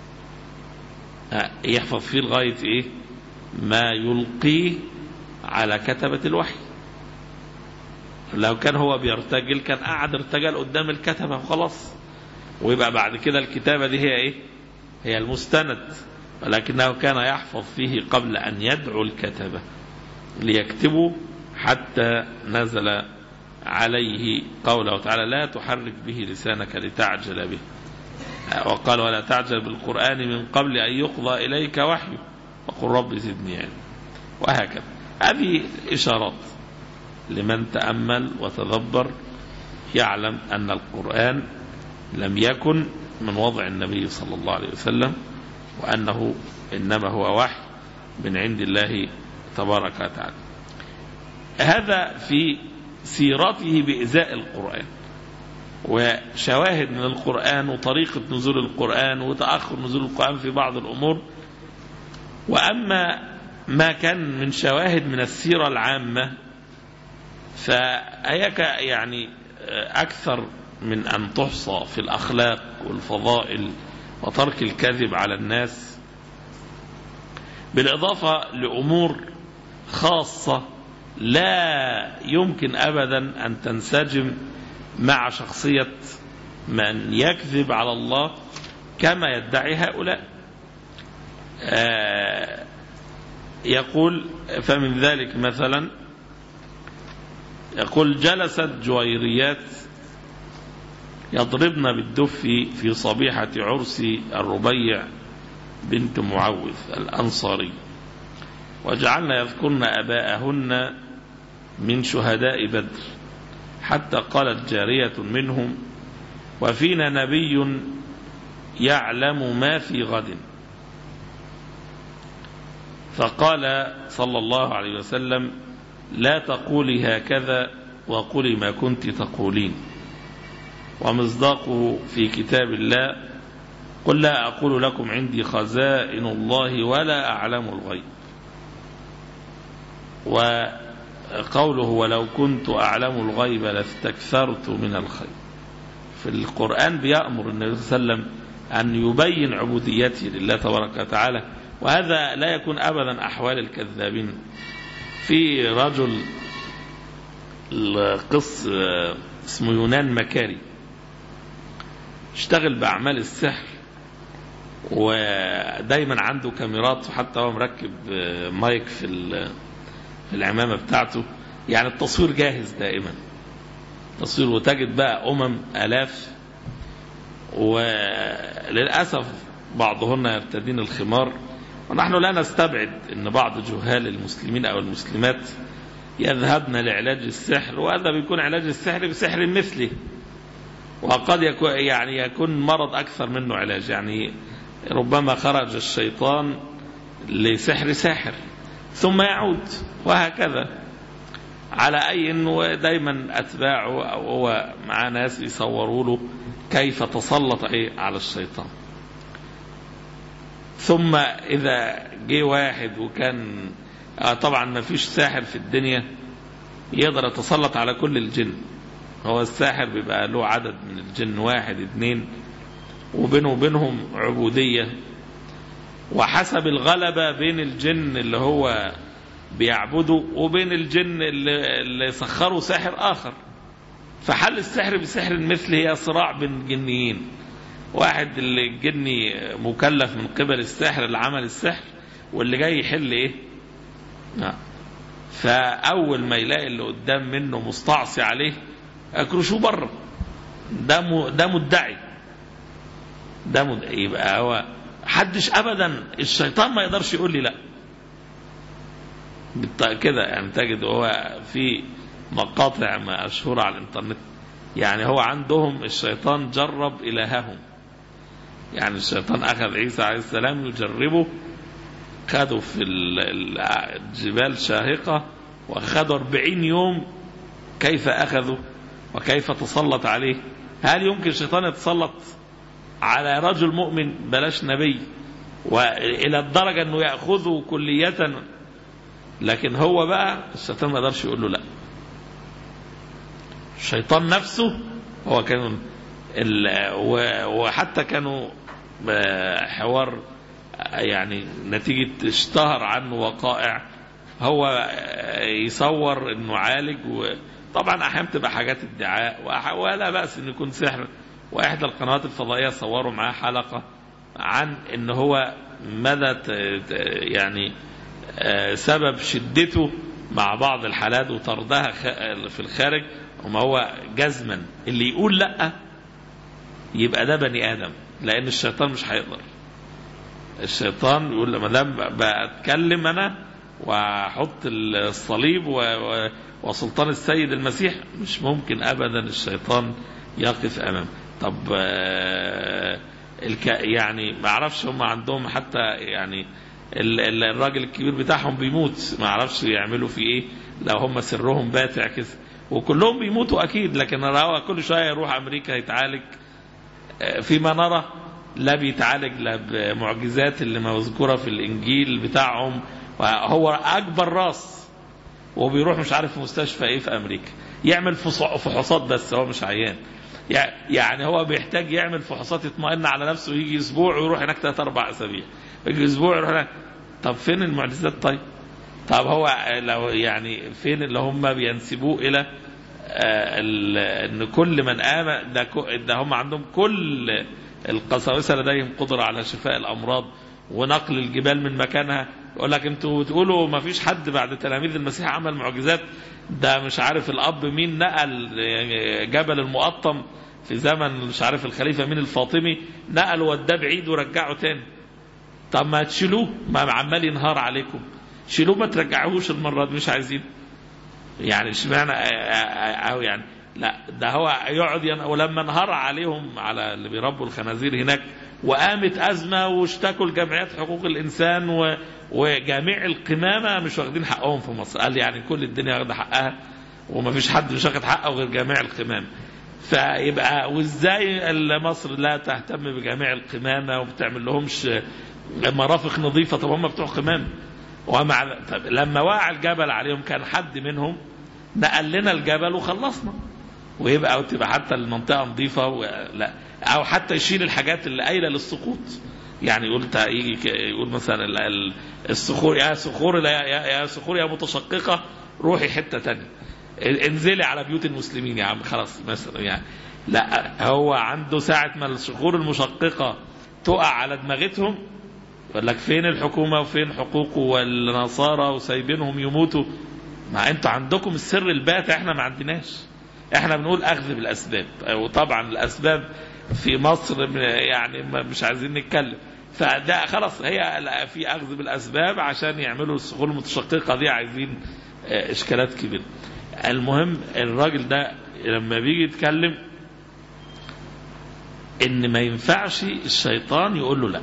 يحفظ فيه لغاية إيه ما يلقيه على كتبة الوحي. لو كان هو بيرتجل كان قاعد ارتجل قدام الكتبة وخلاص، ويبقى بعد كده الكتابة دي هي إيه هي المستند، ولكنه كان يحفظ فيه قبل أن يدعو الكتبة ليكتبوا، حتى نزل عليه قوله تعالى لا تحرك به لسانك لتعجل به، وقال ولا تعجل بالقرآن من قبل أن يقضى إليك وحيه وقل رب زدني علما، وهكذا. هذه إشارات لمن تأمل وتدبر يعلم أن القرآن لم يكن من وضع النبي صلى الله عليه وسلم، وأنه إنما هو وحي من عند الله تبارك وتعالى. هذا في سيرته بإزاء القرآن وشواهد من القرآن وطريقة نزول القرآن وتأخر نزول القرآن في بعض الأمور. وأما ما كان من شواهد من السيرة العامة فهي يعني أكثر من أن تحصى في الأخلاق والفضائل وترك الكذب على الناس، بالإضافة لأمور خاصة لا يمكن أبدا أن تنسجم مع شخصية من يكذب على الله كما يدعي هؤلاء. آه يقول فمن ذلك مثلا يقول جلست جويريات يضربن بالدف في صبيحة عرس الربيع بنت معوذ الأنصاري، وجعلنا يذكرن أباءهن من شهداء بدر، حتى قالت جارية منهم وفينا نبي يعلم ما في غد، فقال صلى الله عليه وسلم لا تقولي هكذا وقولي ما كنت تقولين، ومصداقه في كتاب الله قل لا أقول لكم عندي خزائن الله ولا أعلم الغيب، وقوله ولو كنت أعلم الغيب لاستكثرت من الخير. في القرآن بيأمر النبي صلى الله عليه وسلم أن يبين عبوديته لله تبارك وتعالى، وهذا لا يكون أبدا أحوال الكذابين. في رجل القص اسمه يونان مكاري اشتغل بأعمال السحر، ودايما عنده كاميرات، وحتى هو مركب مايك في العمامة بتاعته يعني التصوير جاهز دائما تصوير، وتجد بقى أمم آلاف، وللأسف بعضهن يرتدين الخمار. ونحن لا نستبعد أن بعض جهال المسلمين أو المسلمات يذهبن لعلاج السحر، وهذا بيكون علاج السحر بسحر مثله، وقد يكون يعني يكون مرض أكثر منه علاج. يعني ربما خرج الشيطان لسحر ساحر ثم يعود، وهكذا. على أي أنه دايما أتباعه أو هو مع ناس يصوروا له كيف تسلط على الشيطان. ثم إذا جه واحد وكان طبعا ما فيش ساحر في الدنيا يقدر يتسلط على كل الجن، هو الساحر بيبقى له عدد من الجن، واحد اثنين، وبينه وبينهم عبودية، وحسب الغلبة بين الجن اللي هو بيعبده وبين الجن اللي, اللي سخروا ساحر آخر. فحل السحر بسحر مثل هي صراع بين جنيين، واحد اللي الجني مكلف من قبل الساحر اللي عمل السحر، واللي جاي يحل ايه. فأول ما يلاقي اللي قدام منه مستعصي عليه اكرشوه بره، ده ده مدعي، ده مدعي. يبقى هو حدش ابدا، الشيطان ما يقدرش يقول لي لا كده. يعني تجد هو في مقاطع مشهورة على الانترنت، يعني هو عندهم الشيطان جرب إلههم. يعني الشيطان أخذ عيسى عليه السلام يجربه، خدوا في الجبال شاهقة وأخذوا أربعين يوم كيف أخذوا وكيف تسلط عليه. هل يمكن الشيطان يتسلط على رجل مؤمن بلاش نبي وإلى الدرجة أنه يأخذه كلية؟ لكن هو بقى الشيطان ما قدرش يقول له لا. الشيطان نفسه هو كان وحتى كانوا حوار يعني نتيجة اشتهر عنه وقائع، هو يصور انه عالج، وطبعا احيانا تبقى حاجات ادعاء ولا بأس انه يكون سحر. واحدى القنوات الفضائية صوروا معاه حلقة عن ان هو مدى يعني سبب شدته مع بعض الحالات وطردها في الخارج، وما هو جزما اللي يقول لا يبقى ده بني آدم، لأن الشيطان مش هيقدر. الشيطان يقول لما دام بتكلم أنا وأحط الصليب وسلطان السيد المسيح، مش ممكن أبدا الشيطان يقف أمام. طب يعني ما أعرفش هم عندهم حتى يعني الراجل الكبير بتاعهم بيموت، ما أعرفش يعملوا في إيه لو هم سرهم باتع كده، وكلهم بيموتوا أكيد. لكن هو كل شوية يروح أمريكا يتعالج، فيما نرى لا بيتعالج لا بمعجزات اللي مذكورة في الإنجيل بتاعهم، وهو أكبر راس وبيروح مش عارف مستشفى إيه في أمريكا يعمل فحوصات بس، هو مش عيان. يعني هو بيحتاج يعمل فحوصات يطمئن على نفسه، يجي أسبوع ويروح هناك ثلاث أربع أسابيع، يجي أسبوع يروح هناك. طب فين المعجزات؟ طيب طب هو لو يعني فين اللي هم بينسبوه إلى ان كل من آمن ده, ده هم عندهم كل القساوسة لديهم قدرة على شفاء الأمراض ونقل الجبال من مكانها. يقول لك انتوا تقولوا ما فيش حد بعد تلاميذ المسيح عمل معجزات، ده مش عارف الأب مين نقل جبل المقطم في زمن مش عارف الخليفة مين الفاطمي، نقل وداه بعيد ورجعه تاني. طب ما تشيلوه، ما عمال ينهار عليكم، شيلوه ما ترجعوهوش المرة دي، مش عايزين. يعني اشمعنى او يعني لا، ده هو يقعد ين... ولما انهار عليهم على اللي بيربوا الخنازير هناك وقامت أزمة واشتكوا لجمعيات حقوق الإنسان و... وجميع القمامة مش واخدين حقهم في مصر. قال يعني كل الدنيا واخده حقها وما فيش حد مش واخد حقه غير جميع القمامة. فيبقى وازاي مصر لا تهتم بجميع القمامة وبتعمل لهمش مرافق نظيفة؟ طب هم بتوع قمامة. ومع طب لما وقع الجبل عليهم كان حد منهم نقل لنا الجبل وخلصنا، ويبقى او تبقى حتى المنطقه نظيفه لا، او حتى يشيل الحاجات اللي قايله للسقوط. يعني يقول يجي يقول مثلا الصخور يا صخور يا يا صخور يا متشققه روحي حته ثانيه، انزلي على بيوت المسلمين يا عم خلاص مثلا. يعني لا، هو عنده ساعه ما الصخور المشققه تقع على دماغتهم يقول لك فين الحكومة وفين حقوقه والنصارى وسايبينهم يموتوا. ما انتوا عندكم السر البات، احنا ما عندناش. احنا بنقول اخذ بالاسباب، وطبعا الاسباب في مصر يعني مش عايزين نتكلم، فده خلاص هي في اخذ بالاسباب عشان يعملوا الصخور المتشققه دي، عايزين اشكالات كبيره. المهم الراجل ده لما بيجي يتكلم ان ما ينفعش الشيطان يقول له لا،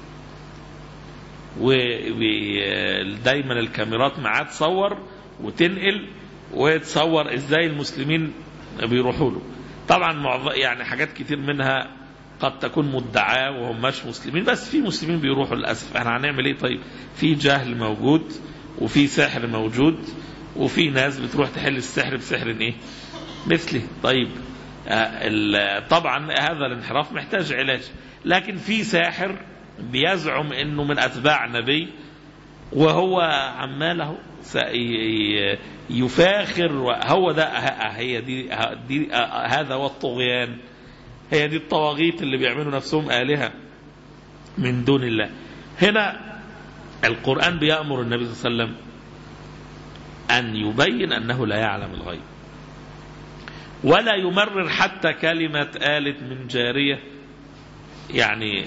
ودايما الكاميرات معاه تصور وتنقل وتصور ازاي المسلمين بيروحوا له. طبعا يعني حاجات كتير منها قد تكون مدعاة وهم مش مسلمين، بس في مسلمين بيروحوا للأسف. احنا هنعمل ايه طيب؟ في جهل موجود وفي سحر موجود وفي ناس بتروح تحل السحر بسحر ايه مثله. طيب طبعا هذا الانحراف محتاج علاج، لكن في ساحر بيزعم انه من اتباع نبي وهو عماله يفاخر، هو ده هي دي, دي هذا هو الطغيان، هي دي الطواغيت اللي بيعملوا نفسهم آلهة من دون الله. هنا القرآن بيأمر النبي صلى الله عليه وسلم أن يبين أنه لا يعلم الغيب، ولا يمرر حتى كلمة آلت من جارية، يعني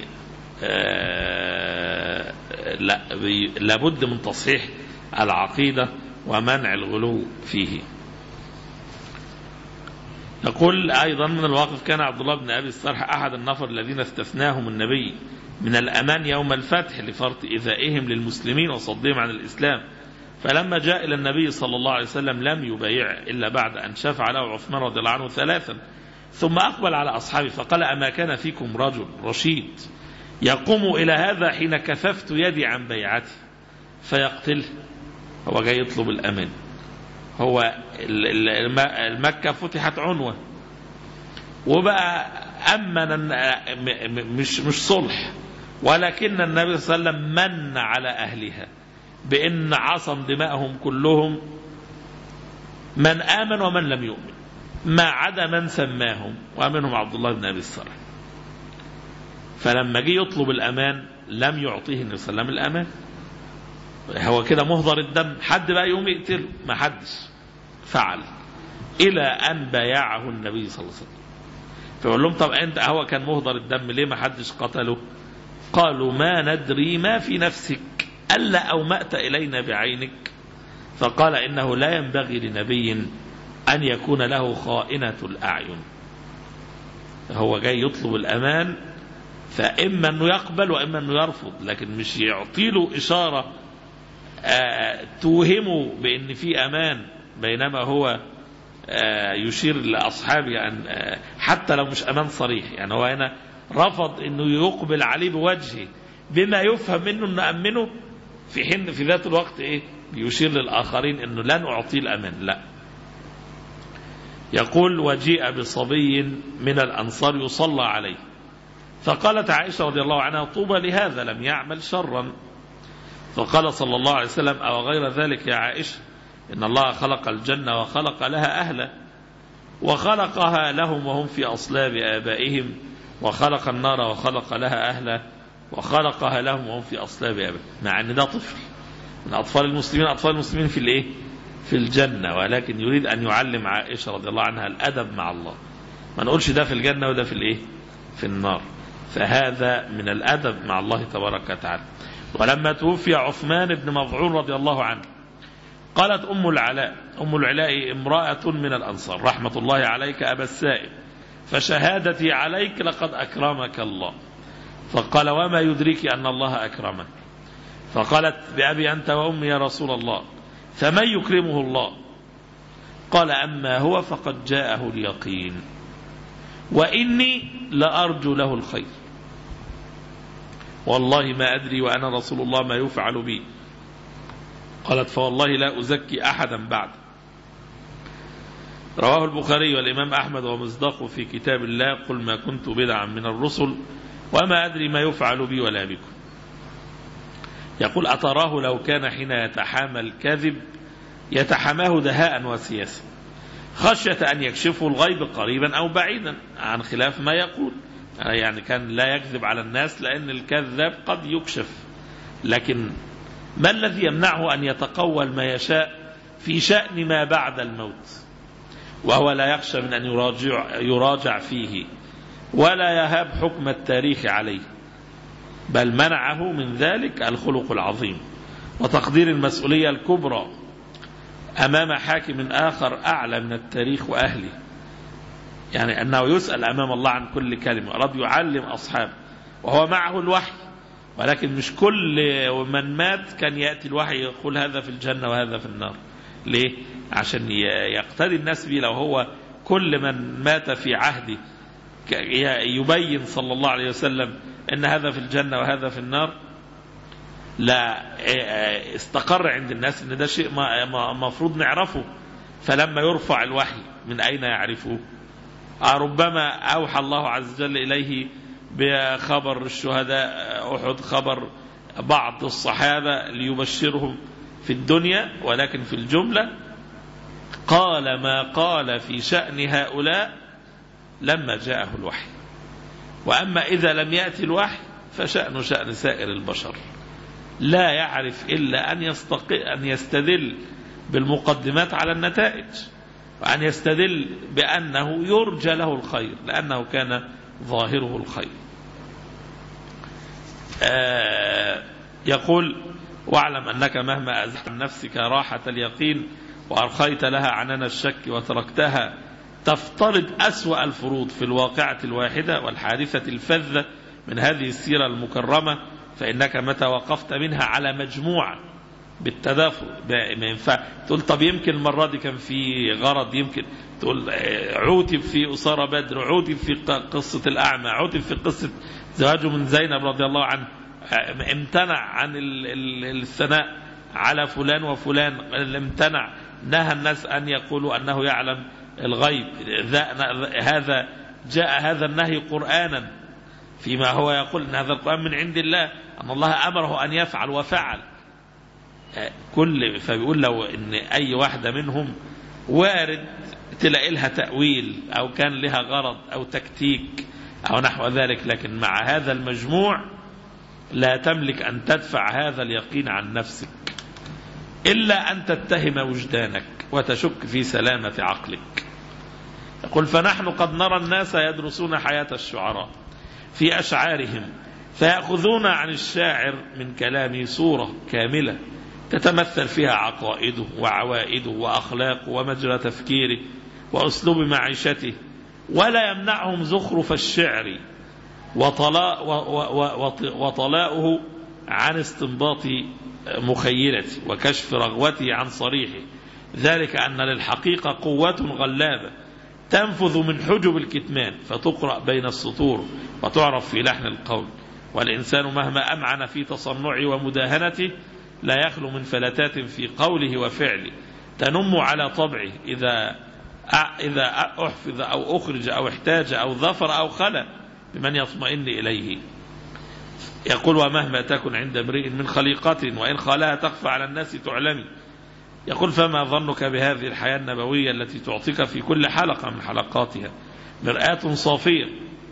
آه لا لابد من تصحيح العقيدة ومنع الغلو فيه. يقول أيضا من الواقف كان عبد الله بن أبي الصرح أحد النفر الذين استثناهم النبي من الأمان يوم الفتح لفرط إيذائهم للمسلمين وصدهم عن الإسلام، فلما جاء إلى النبي صلى الله عليه وسلم لم يبايع إلا بعد أن شفع له عثمان رضي الله عنه ثلاثا، ثم أقبل على أصحابه فقال أما كان فيكم رجل رشيد يقوم إلى هذا حين كففت يدي عن بيعتي فيقتله؟ هو جاي يطلب الأمان. هو المكة فتحت عنوة وبقى أمن، مش مش صلح، ولكن النبي صلى الله عليه وسلم من على أهلها بأن عصم دماءهم كلهم، من آمن ومن لم يؤمن، ما عدا من سماهم ومنهم عبد الله بن أبي الصرح. فلما جه يطلب الأمان لم يعطيه النبي صلى الله عليه وسلم الأمان، هو كده مهدر الدم، حد بقى يوم يقتله؟ ما حدش فعل، إلى أن بايعه النبي صلى الله عليه وسلم. فيقول لهم طب أنت هو كان مهدر الدم ليه ما حدش قتله؟ قالوا ما ندري ما في نفسك ألا أومأت إلينا بعينك. فقال إنه لا ينبغي لنبي أن يكون له خائنة الأعين. هو جاي يطلب الأمان، فإما أنه يقبل وإما أنه يرفض، لكن مش يعطيله إشارة آه توهمه بأن في أمان بينما هو آه يشير لأصحابه أن آه حتى لو مش أمان صريح. يعني هو هنا رفض أنه يقبل عليه بوجهه بما يفهم منه أنه أمنه، في حين في ذات الوقت إيه يشير للآخرين أنه لن أعطيه الأمان. لا. يقول وجيء بصبي من الأنصار يصلى عليه، فقالت عائشة رضي الله عنها طوبى لهذا لم يعمل شرا. فقال صلى الله عليه وسلم أو غير ذلك يا عائشة إن الله خلق الجنة وخلق لها أهلا، وخلقها لهم وهم في أصلاب آبائهم، وخلق النار وخلق لها أهلا، وخلقها لهم وهم في أصلاب آبائهم. مع أن ده طفل من أطفال المسلمين، أطفال المسلمين في الإيه؟ في الجنة، ولكن يريد أن يعلم عائشة رضي الله عنها الأدب مع الله. ما نقولش ده في الجنة وده في الإيه؟ في النار. فهذا من الأدب مع الله تبارك وتعالى. ولما توفي عثمان بن مظعون رضي الله عنه قالت أم العلاء أم العلاء امرأة من الأنصار رحمة الله عليك أبا السائب، فشهادتي عليك لقد أكرمك الله. فقال وما يدريك أن الله أكرمك؟ فقالت بأبي أنت وأمي يا رسول الله، فمن يكرمه الله؟ قال أما هو فقد جاءه اليقين وإني لأرجو له الخير، والله ما أدري وأنا رسول الله ما يفعل بي. قالت فوالله لا أزكي أحدا بعد. رواه البخاري والإمام أحمد ومصداقه في كتاب الله قل ما كنت بدعا من الرسل وما أدري ما يفعل بي ولا بكم. يقول أتراه لو كان حين يتحامى الكذب يتحماه دهاء وسياسة خشية أن يكشفه الغيب قريبا أو بعيدا عن خلاف ما يقول، يعني كان لا يكذب على الناس لأن الكذاب قد يكشف، لكن ما الذي يمنعه أن يتقول ما يشاء في شأن ما بعد الموت، وهو لا يخشى من أن يراجع, يراجع فيه ولا يهاب حكم التاريخ عليه، بل منعه من ذلك الخلق العظيم وتقدير المسؤولية الكبرى أمام حاكم آخر أعلى من التاريخ وأهله، يعني أنه يسأل أمام الله عن كل كلمة. رب يعلم أصحابه وهو معه الوحي، ولكن مش كل من مات كان يأتي الوحي يقول هذا في الجنة وهذا في النار. ليه؟ عشان يقتدي الناس به. لو هو كل من مات في عهده يبين صلى الله عليه وسلم أن هذا في الجنة وهذا في النار، لا استقر عند الناس أن ده شيء مفروض نعرفه. فلما يرفع الوحي من أين يعرفه؟ ربما أوحى الله عز وجل إليه بخبر الشهداء أحد، خبر بعض الصحابة ليبشرهم في الدنيا، ولكن في الجملة قال ما قال في شأن هؤلاء لما جاءه الوحي. وأما إذا لم يأتي الوحي فشأن شأن سائر البشر، لا يعرف إلا أن, أن يستدل بالمقدمات على النتائج، وأن يستدل بأنه يرجى له الخير لأنه كان ظاهره الخير. آه يقول واعلم أنك مهما أزحت عن نفسك راحة اليقين وأرخيت لها عنان الشك وتركتها تفترض أسوأ الفروض في الواقعة الواحدة والحادثة الفذة من هذه السيرة المكرمة، فإنك متى وقفت منها على مجموعة بالتدافع ما ينفع تقول طب يمكن المرة دي كان في غرض، يمكن تقول عوتب في أسارة بدر، عوتب في قصة الأعمى، عوتب في قصة زواجه من زينب رضي الله عنه، امتنع عن الثناء على فلان وفلان، امتنع، نهى الناس أن يقولوا أنه يعلم الغيب. هذا جاء هذا النهي قرآنا فيما هو يقول أن هذا القرآن من عند الله، أن الله أمره أن يفعل وفعل. كل فبيقول لو ان اي واحدة منهم وارد تلاقي لها تأويل او كان لها غرض او تكتيك او نحو ذلك، لكن مع هذا المجموع لا تملك ان تدفع هذا اليقين عن نفسك الا ان تتهم وجدانك وتشك في سلامة عقلك. يقول فنحن قد نرى الناس يدرسون حياة الشعراء في اشعارهم فيأخذون عن الشاعر من كلامه صورة كاملة تتمثل فيها عقائده وعوائده وأخلاقه ومجرى تفكيره وأسلوب معيشته، ولا يمنعهم زخرف الشعر وطلاؤه عن استنباط مخيلته وكشف رغوته عن صريحه، ذلك أن للحقيقة قوة غلابة تنفذ من حجب الكتمان فتقرأ بين السطور وتعرف في لحن القول، والإنسان مهما أمعن في تصنعه ومداهنته لا يخلو من فلتات في قوله وفعله تنم على طبعه إذا إذا أحفظ أو أخرج أو احتاج أو ظفر أو خلى بمن يطمئن إليه. يقول ومهما تكن عند امرئ من خليقة وإن خالها تخفى على الناس تعلمي. يقول فما ظنك بهذه الحياة النبوية التي تعطيك في كل حلقة من حلقاتها مرآة صافية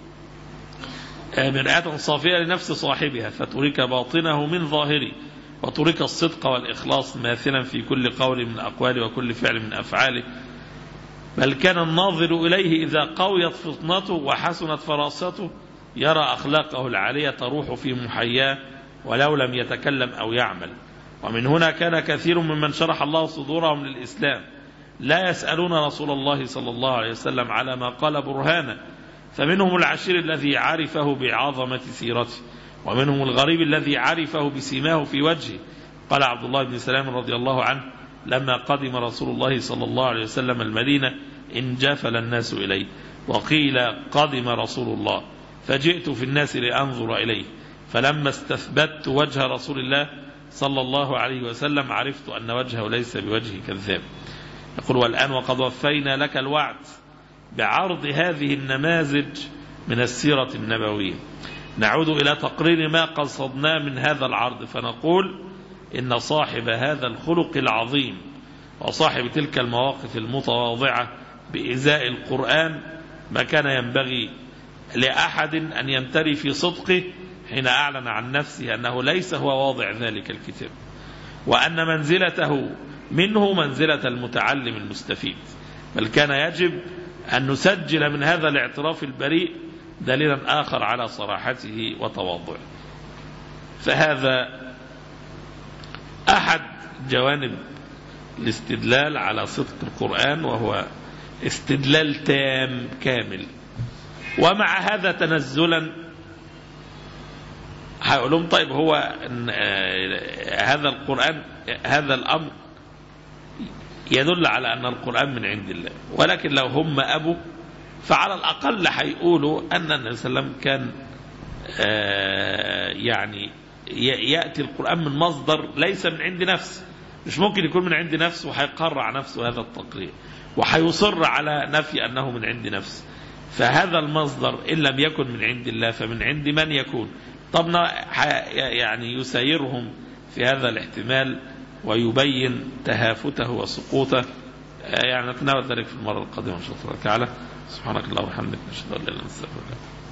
مرآة صافية لنفس صاحبها فتريك باطنه من ظاهره وترك الصدق والإخلاص ماثلا في كل قول من أقواله وكل فعل من أفعاله، بل كان الناظر إليه إذا قويت فطنته وحسنت فراسته يرى أخلاقه العالية تروح في محياه ولو لم يتكلم أو يعمل. ومن هنا كان كثير ممن شرح الله صدورهم للإسلام لا يسألون رسول الله صلى الله عليه وسلم على ما قال برهانا، فمنهم العشير الذي عرفه بعظمة سيرته، ومنهم الغريب الذي عرفه بسيماه في وجهه. قال عبد الله بن سلام رضي الله عنه لما قدم رسول الله صلى الله عليه وسلم المدينة انجفل الناس إليه، وقيل قدم رسول الله، فجئت في الناس لأنظر إليه، فلما استثبت وجه رسول الله صلى الله عليه وسلم عرفت أن وجهه ليس بوجه كذاب. يقول والآن وقد وفينا لك الوعد بعرض هذه النماذج من السيرة النبوية، نعود إلى تقرير ما قصدناه من هذا العرض فنقول إن صاحب هذا الخلق العظيم وصاحب تلك المواقف المتواضعة بإزاء القرآن ما كان ينبغي لأحد أن يمتري في صدقه حين أعلن عن نفسه أنه ليس هو واضع ذلك الكتاب، وأن منزلته منه منزلة المتعلم المستفيد، بل كان يجب أن نسجل من هذا الاعتراف البريء دليلا آخر على صراحته وتواضعه. فهذا أحد جوانب الاستدلال على صدق القرآن، وهو استدلال تام كامل. ومع هذا تنزلا هيقولون طيب هو هذا القرآن هذا الأمر يدل على أن القرآن من عند الله، ولكن لو هم أبوا فعلى الأقل هيقولوا أن النبي صلى الله عليه وسلم كان يعني يأتي القرآن من مصدر ليس من عند نفسه، مش ممكن يكون من عند نفسه وهيقرع نفسه هذا التقرير وهيصر على نفي أنه من عند نفسه. فهذا المصدر إن لم يكن من عند الله فمن عند من يكون؟ طب يعني يسيرهم في هذا الاحتمال ويبين تهافته وسقوطه. يعني نتناول ذلك في المرة القادمة إن شاء الله تعالى. سبحانك اللهم وبحمدك، نشهد أن لا إله إلا أنت، نستغفرك.